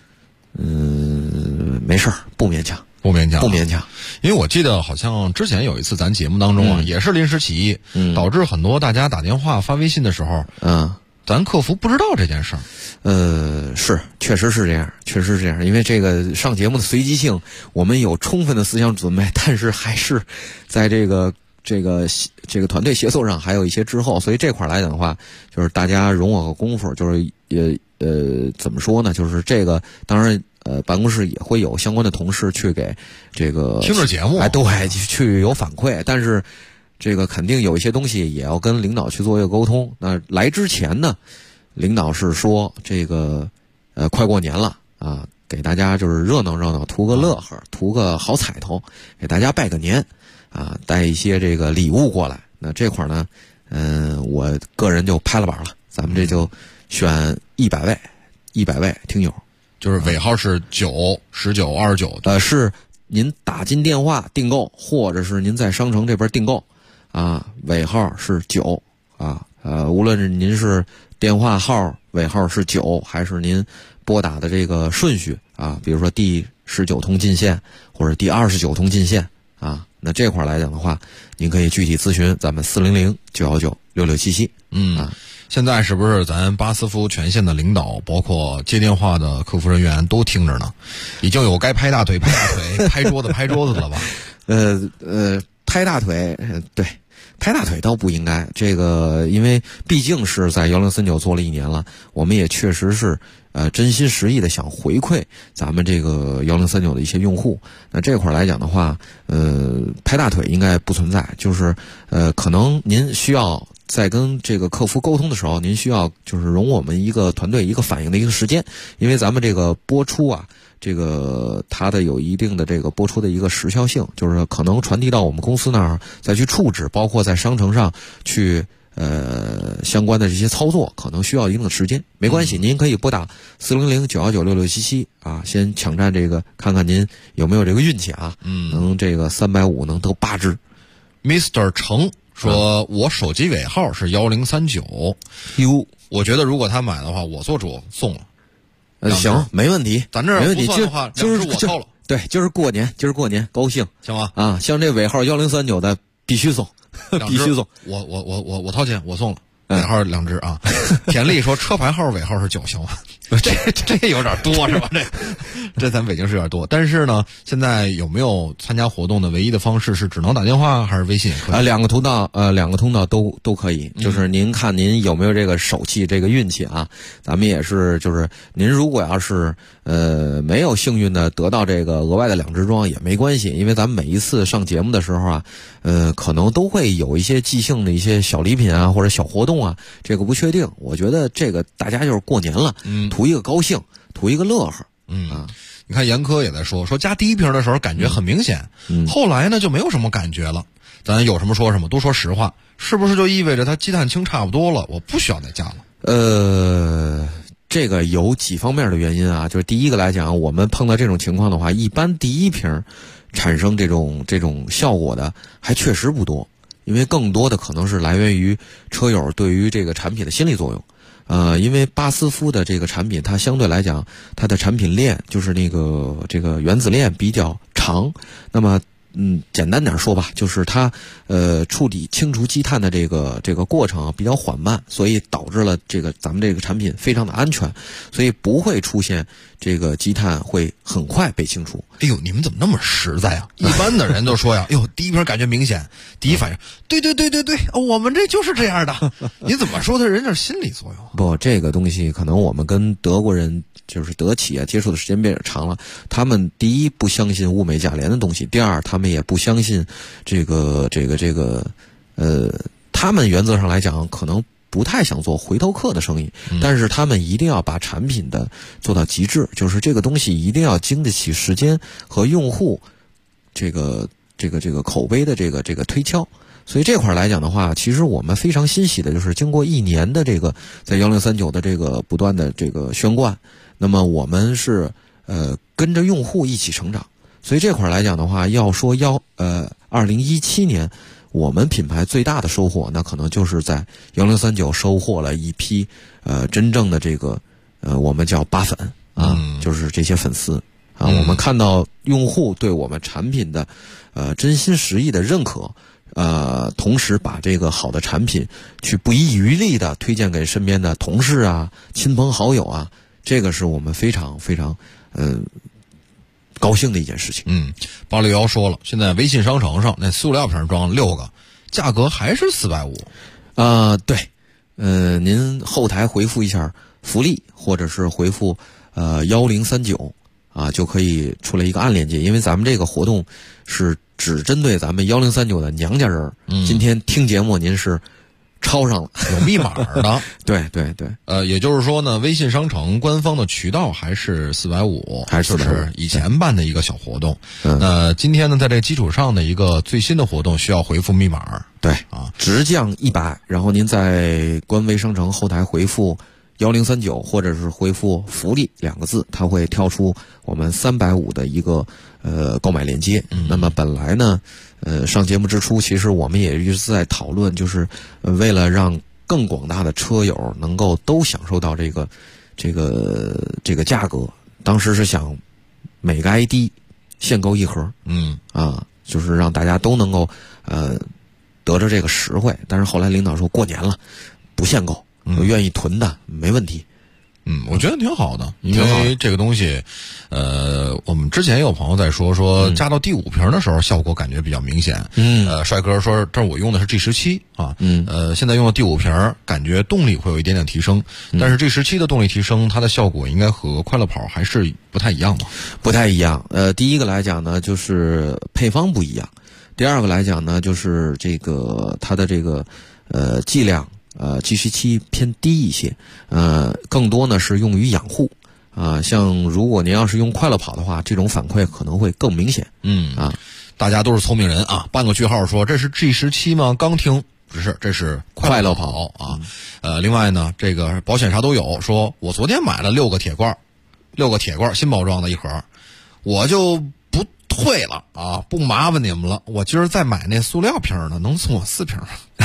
没事儿，不勉强。 不勉强， 因为我记得好像之前有一次咱节目当中也是临时起意，导致很多大家打电话发微信的时候，咱客服不知道这件事儿。 确实是这样，因为这个上节目的随机性，我们有充分的思想准备，但是还是在这个团队协作上还有一些滞后，所以这块来讲的话，就是大家容我个功夫，就是怎么说呢？就是这个当然。办公室也会有相关的同事去给这个听着节目， 对，去有反馈。但是这个肯定有一些东西也要跟领导去做一个沟通。那来之前呢，领导是说这个快过年了给大家就是热闹，图个乐呵，图个好彩头，给大家拜个年带一些这个礼物过来。那这块呢，我个人就拍了板了，咱们这就选100位听友。 就是尾号是9、19、29， 是您打进电话订购，或者是您在商城这边订购，尾号是9，无论是您是电话号尾号是9，还是您拨打的这个顺序比如说第19通进线或者第29通进线那这块来讲的话，您可以具体咨询咱们400-919-6677。 现在是不是咱巴斯夫全线的领导，包括接电话的客服人员都听着呢？已经有该拍大腿、拍桌子的了吧？ 拍大腿，对， 拍大腿倒不应该，这个因为毕竟是在1039做了1年了，我们也确实是真心实意的想回馈咱们这个1039的一些用户。那这块来讲的话，拍大腿应该不存在，就是可能您需要在跟这个客服沟通的时候，您需要就是容我们一个团队一个反应的一个时间，因为咱们这个播出啊，这个它的有一定的这个播出的一个时效性，就是可能传递到我们公司那儿再去处置，包括在商城上去相关的这些操作，可能需要一定的时间。没关系，您可以拨打400-919-6677啊，先抢占这个，看看您有没有这个运气啊，能这个350能得8只。 Mr. 程说，我手机尾号是1039， 哟， 我觉得如果他买的话，我做主送了。 行，没问题， 咱这儿没问题， 不算的话， 就是我凑了。 对，就是过年，高兴， 行吗？ 啊，像这尾号1039的必须送，必须送。 我掏钱，我送了。尾号2只啊。田丽说车牌号尾号是9，行吗？这有点多是吧？这咱北京是有点多。但是呢，现在有没有参加活动的唯一的方式是只能打电话还是微信也可以？ 两个通道都可以，就是您看您有没有这个手气这个运气啊。咱们也是就是您如果要是没有幸运的得到这个额外的2只装也没关系，因为咱们每一次上节目的时候啊，可能都会有一些即兴的一些小礼品啊或者小活动啊，这个不确定。我觉得这个大家就是过年了，图一个高兴，图一个乐呵。 你看严科也在说加第1瓶的时候感觉很明显，后来呢就没有什么感觉了。咱有什么说什么，都说实话，是不是就意味着它积碳氢差不多了，我不需要再加了？ 这个有几方面的原因啊，就是第一个来讲，我们碰到这种情况的话，一般第1瓶产生这种效果的还确实不多，因为更多的可能是来源于车友对于这个产品的心理作用。因为巴斯夫的这个产品，它相对来讲，它的产品链就是这个原子链比较长。那么，简单点说吧，就是它清除积碳的这个过程比较缓慢，所以导致了咱们这个产品非常的安全，所以不会出现这个积碳会很快被清除。 哎呦，你们怎么那么实在啊？一般的人都说呀，哎呦，第1瓶感觉明显，第一反应，对，我们这就是这样的。你怎么说的？人家是心理作用。 不，这个东西可能我们跟德国人就是德企啊接触的时间比较长了，他们第一不相信物美价廉的东西，第二他们也不相信他们原则上来讲可能不太想做回头客的生意，但是他们一定要把产品的做到极致，就是这个东西一定要经得起时间和用户这个口碑的这个推敲。所以这块来讲的话，其实我们非常欣喜的就是经过1年的这个在1039的这个不断的这个宣贯，那么我们是跟着用户一起成长。所以这块来讲的话，要说2017年我们品牌最大的收获，那可能就是在1039收获了一批真正的这个我们叫8粉啊，就是这些粉丝啊，我们看到用户对我们产品的真心实意的认可，同时把这个好的产品去不遗余力的推荐给身边的同事啊、亲朋好友啊，这个是我们非常非常高兴的一件事情。 861说了，现在微信商城上那塑料瓶装6个，价格还是450。 对，您后台回复一下福利，或者是回复1039啊，就可以出来一个暗链接。因为咱们这个活动是只针对咱们1039的娘家人。今天听节目您是抄上了， 有密码的。 对。 也就是说呢，微信商城官方的渠道还是450， 还是就是以前办的一个小活动。今天呢，在这个基础上的一个最新的活动，需要回复密码。 对直降100，然后您在官微商城后台回复1039，或者是回复福利2个字，它会跳出我们350的一个购买链接。那么本来呢，上节目之初，其实我们也一直在讨论，就是为了让更广大的车友能够都享受到这个价格，当时是想每个 ID 限购1盒，就是让大家都能够得着这个实惠。但是后来领导说过年了不限购，有愿意囤的没问题。 我觉得挺好的，因为这个东西，我们之前也有朋友在说加到第5瓶的时候效果感觉比较明显。帅哥说这我用的是 G17 啊，现在用的第5瓶，感觉动力会有一点点提升，但是 G17 的动力提升，它的效果应该和快乐跑还是不太一样吧？ 不太一样。第一个来讲呢，就是配方不一样；第二个来讲呢，就是这个它的这个剂量。G17 偏低一些，更多呢是用于养护，像如果您要是用快乐跑的话，这种反馈可能会更明显。 大家都是聪明人啊，半个句号说这是 G17 吗？刚听不是，这是快乐跑啊。另外呢，这个保险啥都有，说我昨天买了6个铁罐新包装的一盒，我就不退了啊，不麻烦你们了，我今儿再买那塑料瓶呢，能送我4瓶。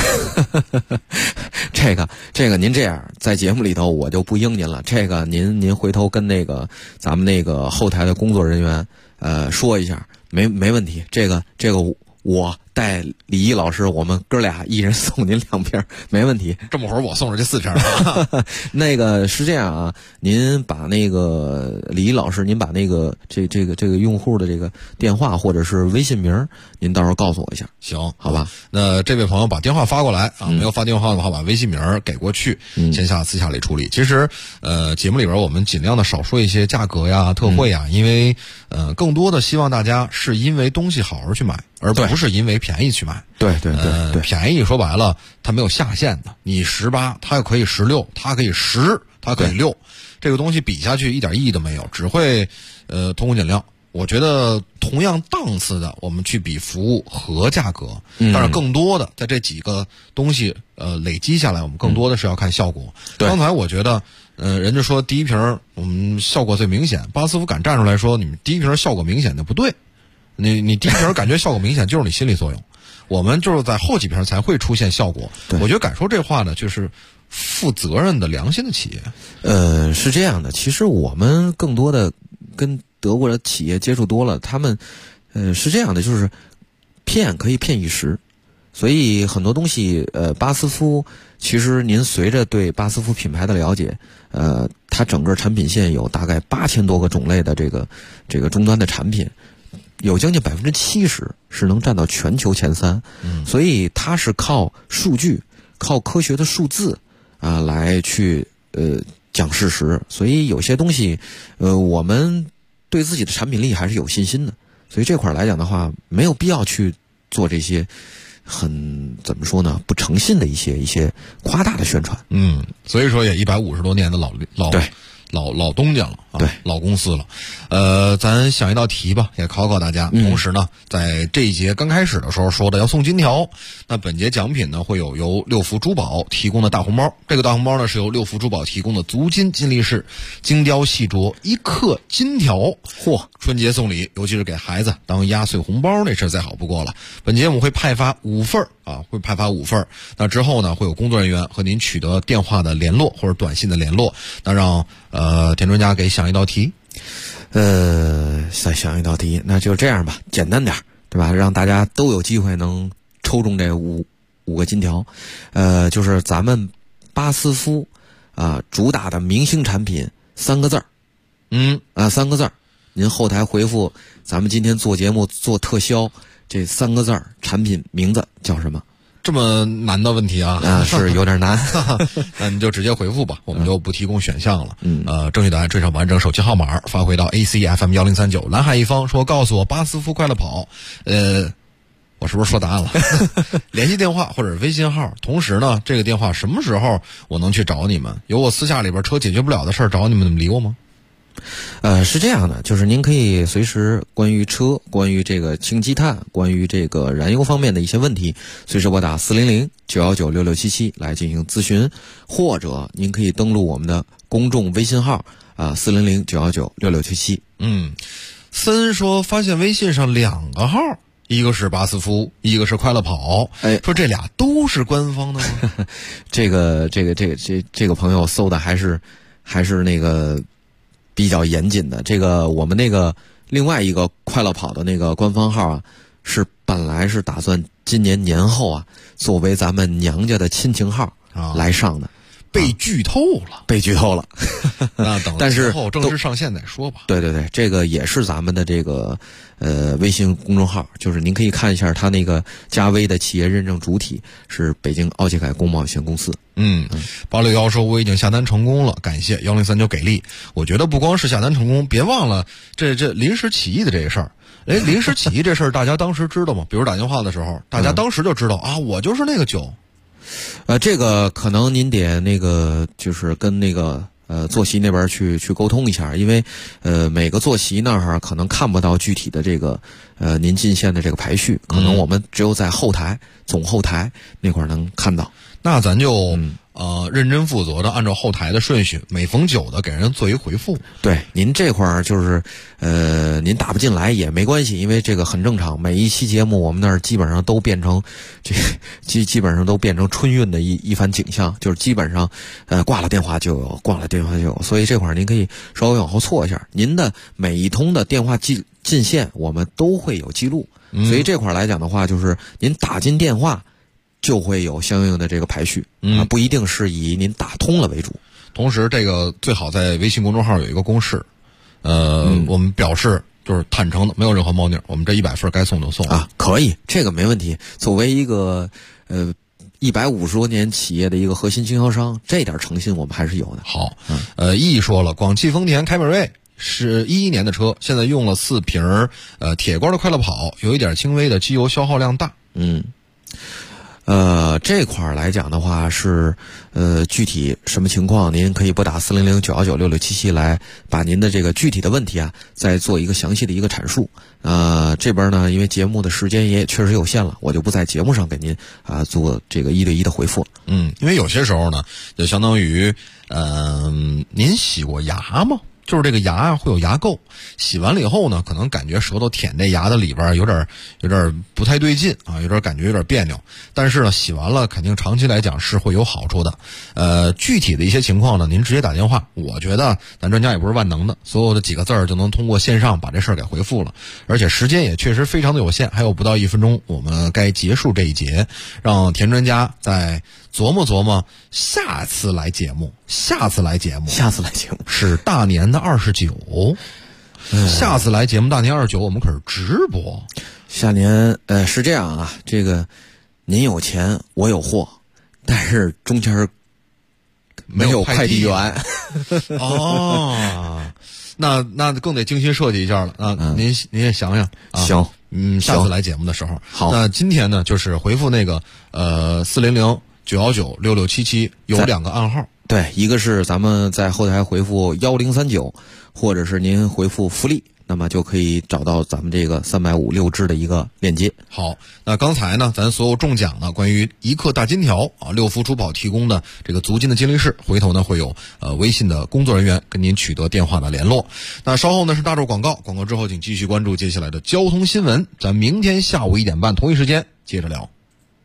这个您这样在节目里头我就不应您了，这个您回头跟那个咱们那个后台的工作人员说一下，没问题，这个我带李毅老师，我们哥俩一人送您2瓶，没问题。 这么会儿我送了这4瓶。 那个是这样啊，您把那个李毅老师，您把那个这个用户的这个电话或者是微信名，您到时候告诉我一下。 行， 好吧。 那这位朋友把电话发过来啊，没有发电话的话，把微信名给过去，私下里处理。其实节目里边我们尽量的少说一些价格呀、特惠呀，因为更多的希望大家是因为东西好而去买，而不是因为便宜去买。 对， 便宜说白了它没有下限的，你18它可以16，它可以10，它可以6，这个东西比下去一点意义都没有，只会通工减料。我觉得同样档次的我们去比服务和价格，但是更多的在这几个东西累积下来，我们更多的是要看效果。刚才我觉得人家说第一瓶我们效果最明显，巴斯夫敢站出来说你们第一瓶效果明显的不对，你第一瓶感觉效果明显就是你心理作用，我们就是在后几瓶才会出现效果。我觉得敢说这话的就是负责任的良心的企业。 是这样的，其实我们更多的跟德国的企业接触多了，他们是这样的，就是骗可以骗一时，所以很多东西巴斯夫其实您随着对巴斯夫品牌的了解，它整个产品线有大概8000多个种类的这个终端的产品，有将近70%是能占到全球前3，所以它是靠数据、靠科学的数字来去讲事实，所以有些东西我们对自己的产品力还是有信心的，所以这块来讲的话，没有必要去做这些很怎么说呢，不诚信的一些夸大的宣传。 所以说也150多年的老东家了啊， 对， 老公司了。咱想一道题吧，也考考大家。同时呢，在这一节刚开始的时候说的要送金条，那本节奖品呢会有由六福珠宝提供的大红包。这个大红包呢是由六福珠宝提供的足金金立式精雕细琢1克金条。春节送礼，尤其是给孩子当压岁红包，那事再好不过了。本节我们会派发5份会派发5份。那之后呢，会有工作人员和您取得电话的联络或者短信的联络。那让田专家给想一道题。 再想一道题，那就这样吧，简单点，对吧？让大家都有机会能抽中这5个金条。就是咱们巴斯夫主打的明星产品3个字儿。3个字儿，您后台回复咱们今天做节目做特销这3个字儿，产品名字叫什么？ 这么难的问题啊？ 是有点难。 那你就直接回复吧，我们就不提供选项了。正确答案追上完整手机号码，发回到 ACFM1039。蓝海一方说告诉我巴斯夫快乐跑。我是不是说答案了？联系电话或者微信号，同时呢，这个电话什么时候我能去找你们？有我私下里边车解决不了的事儿找你们，理我吗？ 是这样的，就是您可以随时关于车、关于这个氢积碳、关于这个燃油方面的一些问题，随时拨打400-919-6677来进行咨询，或者您可以登录我们的公众微信号400-919-6677。 森说发现微信上2个号，一个是巴斯夫，一个是快乐跑，说这俩都是官方的吗？ 这个朋友搜的还是那个比较严谨的。这个我们那个另外一个快乐跑的那个官方号是本来是打算今年年后作为咱们娘家的亲情号来上的。 被剧透了， 被剧透了。 那等但是后正式上线再说吧。 对对对，这个也是咱们的这个微信公众号，就是您可以看一下它那个加微的企业认证主体是北京奥捷凯工贸有限公司。 861说我已经下单成功了，感谢1039给力。我觉得不光是下单成功，别忘了这临时起意的这个事儿。临时起意这事儿大家当时知道吗？比如打电话的时候，大家当时就知道啊，我就是那个酒。 这个可能您得那个就是跟那个坐席那边去沟通一下，因为每个坐席那儿可能看不到具体的这个您进线的这个排序，可能我们只有在后台总后台那块能看到。 那咱就认真负责的按照后台的顺序，每逢9的给人做一回复。 对，您这块就是您打不进来也没关系，因为这个很正常。每一期节目我们那儿基本上都变成基本上都变成春运的一番景象，就是基本上挂了电话就有，挂了电话就有，所以这块您可以稍微往后错一下。您的每一通的电话进线我们都会有记录，所以这块来讲的话，就是您打进电话就会有相应的这个排序，不一定是以您打通了为主。 同时，这个最好在微信公众号有一个公示，我们表示就是坦诚的，没有任何猫腻，我们这100份该送就送啊，可以，这个没问题。作为一个150多年企业的一个核心经销商，这点诚信我们还是有的。 好，易说了，广汽丰田凯美瑞是11年的车，现在用了4瓶铁罐的快乐跑，有一点轻微的机油消耗量大。 这块儿来讲的话是具体什么情况，您可以拨打400-919-6677来把您的这个具体的问题啊再做一个详细的一个阐述。这边呢，因为节目的时间也确实有限了，我就不在节目上给您做这个1对1的回复了。 因为有些时候呢，就相当于您洗过牙吗？就是这个牙会有牙垢，洗完了以后呢，可能感觉舌头舔这牙的里边有点不太对劲啊，有点感觉有点别扭。但是呢，洗完了肯定长期来讲是会有好处的。具体的一些情况呢，您直接打电话，我觉得咱专家也不是万能的，所有的几个字儿就能通过线上把这事儿给回复了。而且时间也确实非常的有限，还有不到1分钟，我们该结束这一节，让田专家再琢磨琢磨下次来节目是大年的29，下次来节目大年29我们可是直播。 下年是这样啊，这个您有钱我有货，但是中间没有快递员。 那更得精心设计一下了啊！您也想想啊。 行， 下次来节目的时候， 好。 那今天呢，就是回复那个400-919-6677有2个暗号。 对，一个是咱们在后台回复1039，或者是您回复福利，那么就可以找到咱们这个350-6支的一个链接。 好，那刚才呢，咱所有中奖的关于1克大金条六福珠宝提供的这个足金的金立式，回头呢会有微信的工作人员跟您取得电话的联络。那稍后呢是大众广告之后，请继续关注接下来的交通新闻。咱明天下午1点半同一时间接着聊。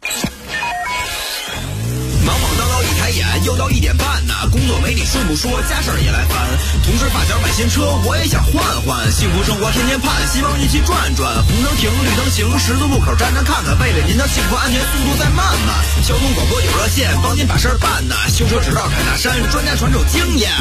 忙忙叨叨一抬眼，又到1点半呐，工作没你顺不说，家事儿也来烦。同事发小买新车，我也想换换，幸福生活天天盼，希望一起转转。红灯停，绿灯行，十字路口站站看看，为了您的幸福安全，速度再慢慢。交通广播有热线，帮您把事儿办呐。修车指导开大山，专家传授经验。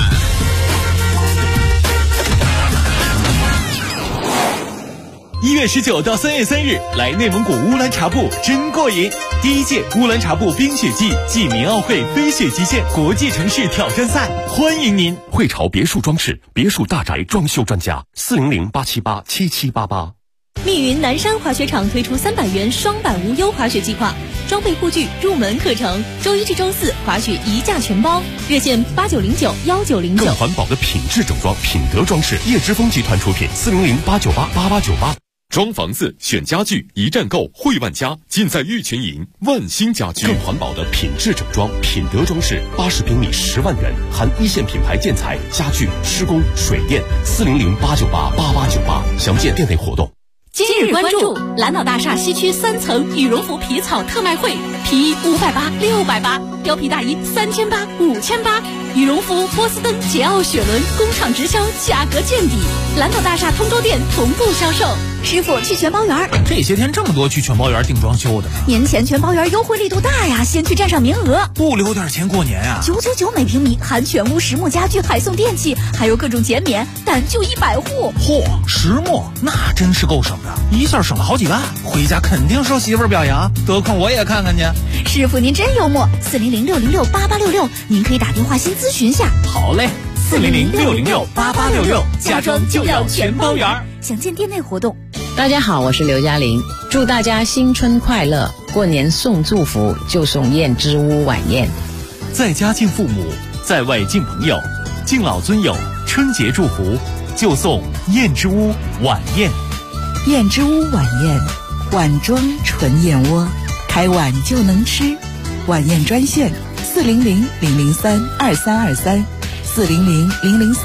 1月19到3月3日，来内蒙古乌兰察布真过瘾！第1届乌兰察布冰雪季暨民奥会飞雪极限国际城市挑战赛，欢迎您！ 汇潮别墅装饰别墅大宅装修专家，400-878-7788。 密云南山滑雪场推出300元双板无忧滑雪计划，装备护具入门课程，周1至周4滑雪1价全包，热线8909-1909。 更环保的品质整装，品德装饰，叶之峰集团出品，400-898-8898。装房子选家具，一站购汇万家，尽在玉泉营万兴家居。更环保的品质整装，品德装饰，80平米10万元，含1线品牌建材、家具、施工、水电，400-898-8898。详见店内活动。 今日关注蓝岛大厦西区3层羽绒服皮草特卖会皮衣580、680，貂皮大衣3800、5800，羽绒服波司登、捷奥、雪伦工厂直销，价格见底。蓝岛大厦通州店同步销售。 师傅去全包园， 这些天这么多去全包园订装修的呢。 年前全包园优惠力度大呀，先去占上名额， 不留点钱过年啊 ！999每平米，含全屋实木家具，还送电器，还有各种减免，但就100户。 嚯，实木那真是够省的，一下省了好几万，回家肯定受媳妇儿表扬，得空我也看看去。 师傅您真幽默，400-606-8866，您可以打电话先咨询下。 好嘞，400-606-8866，家装就要全包园。 详见店内活动。 大家好，我是刘嘉玲，祝大家新春快乐！过年送祝福就送燕之屋晚宴， 在家敬父母，在外敬朋友，敬老尊友，春节祝福就送燕之屋晚宴。 燕之屋晚宴，碗装纯燕窝，开碗就能吃。晚宴专线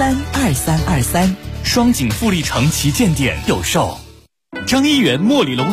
400-003-2323，400-003-2323。 双井富力城旗舰店有售。张一元茉莉龙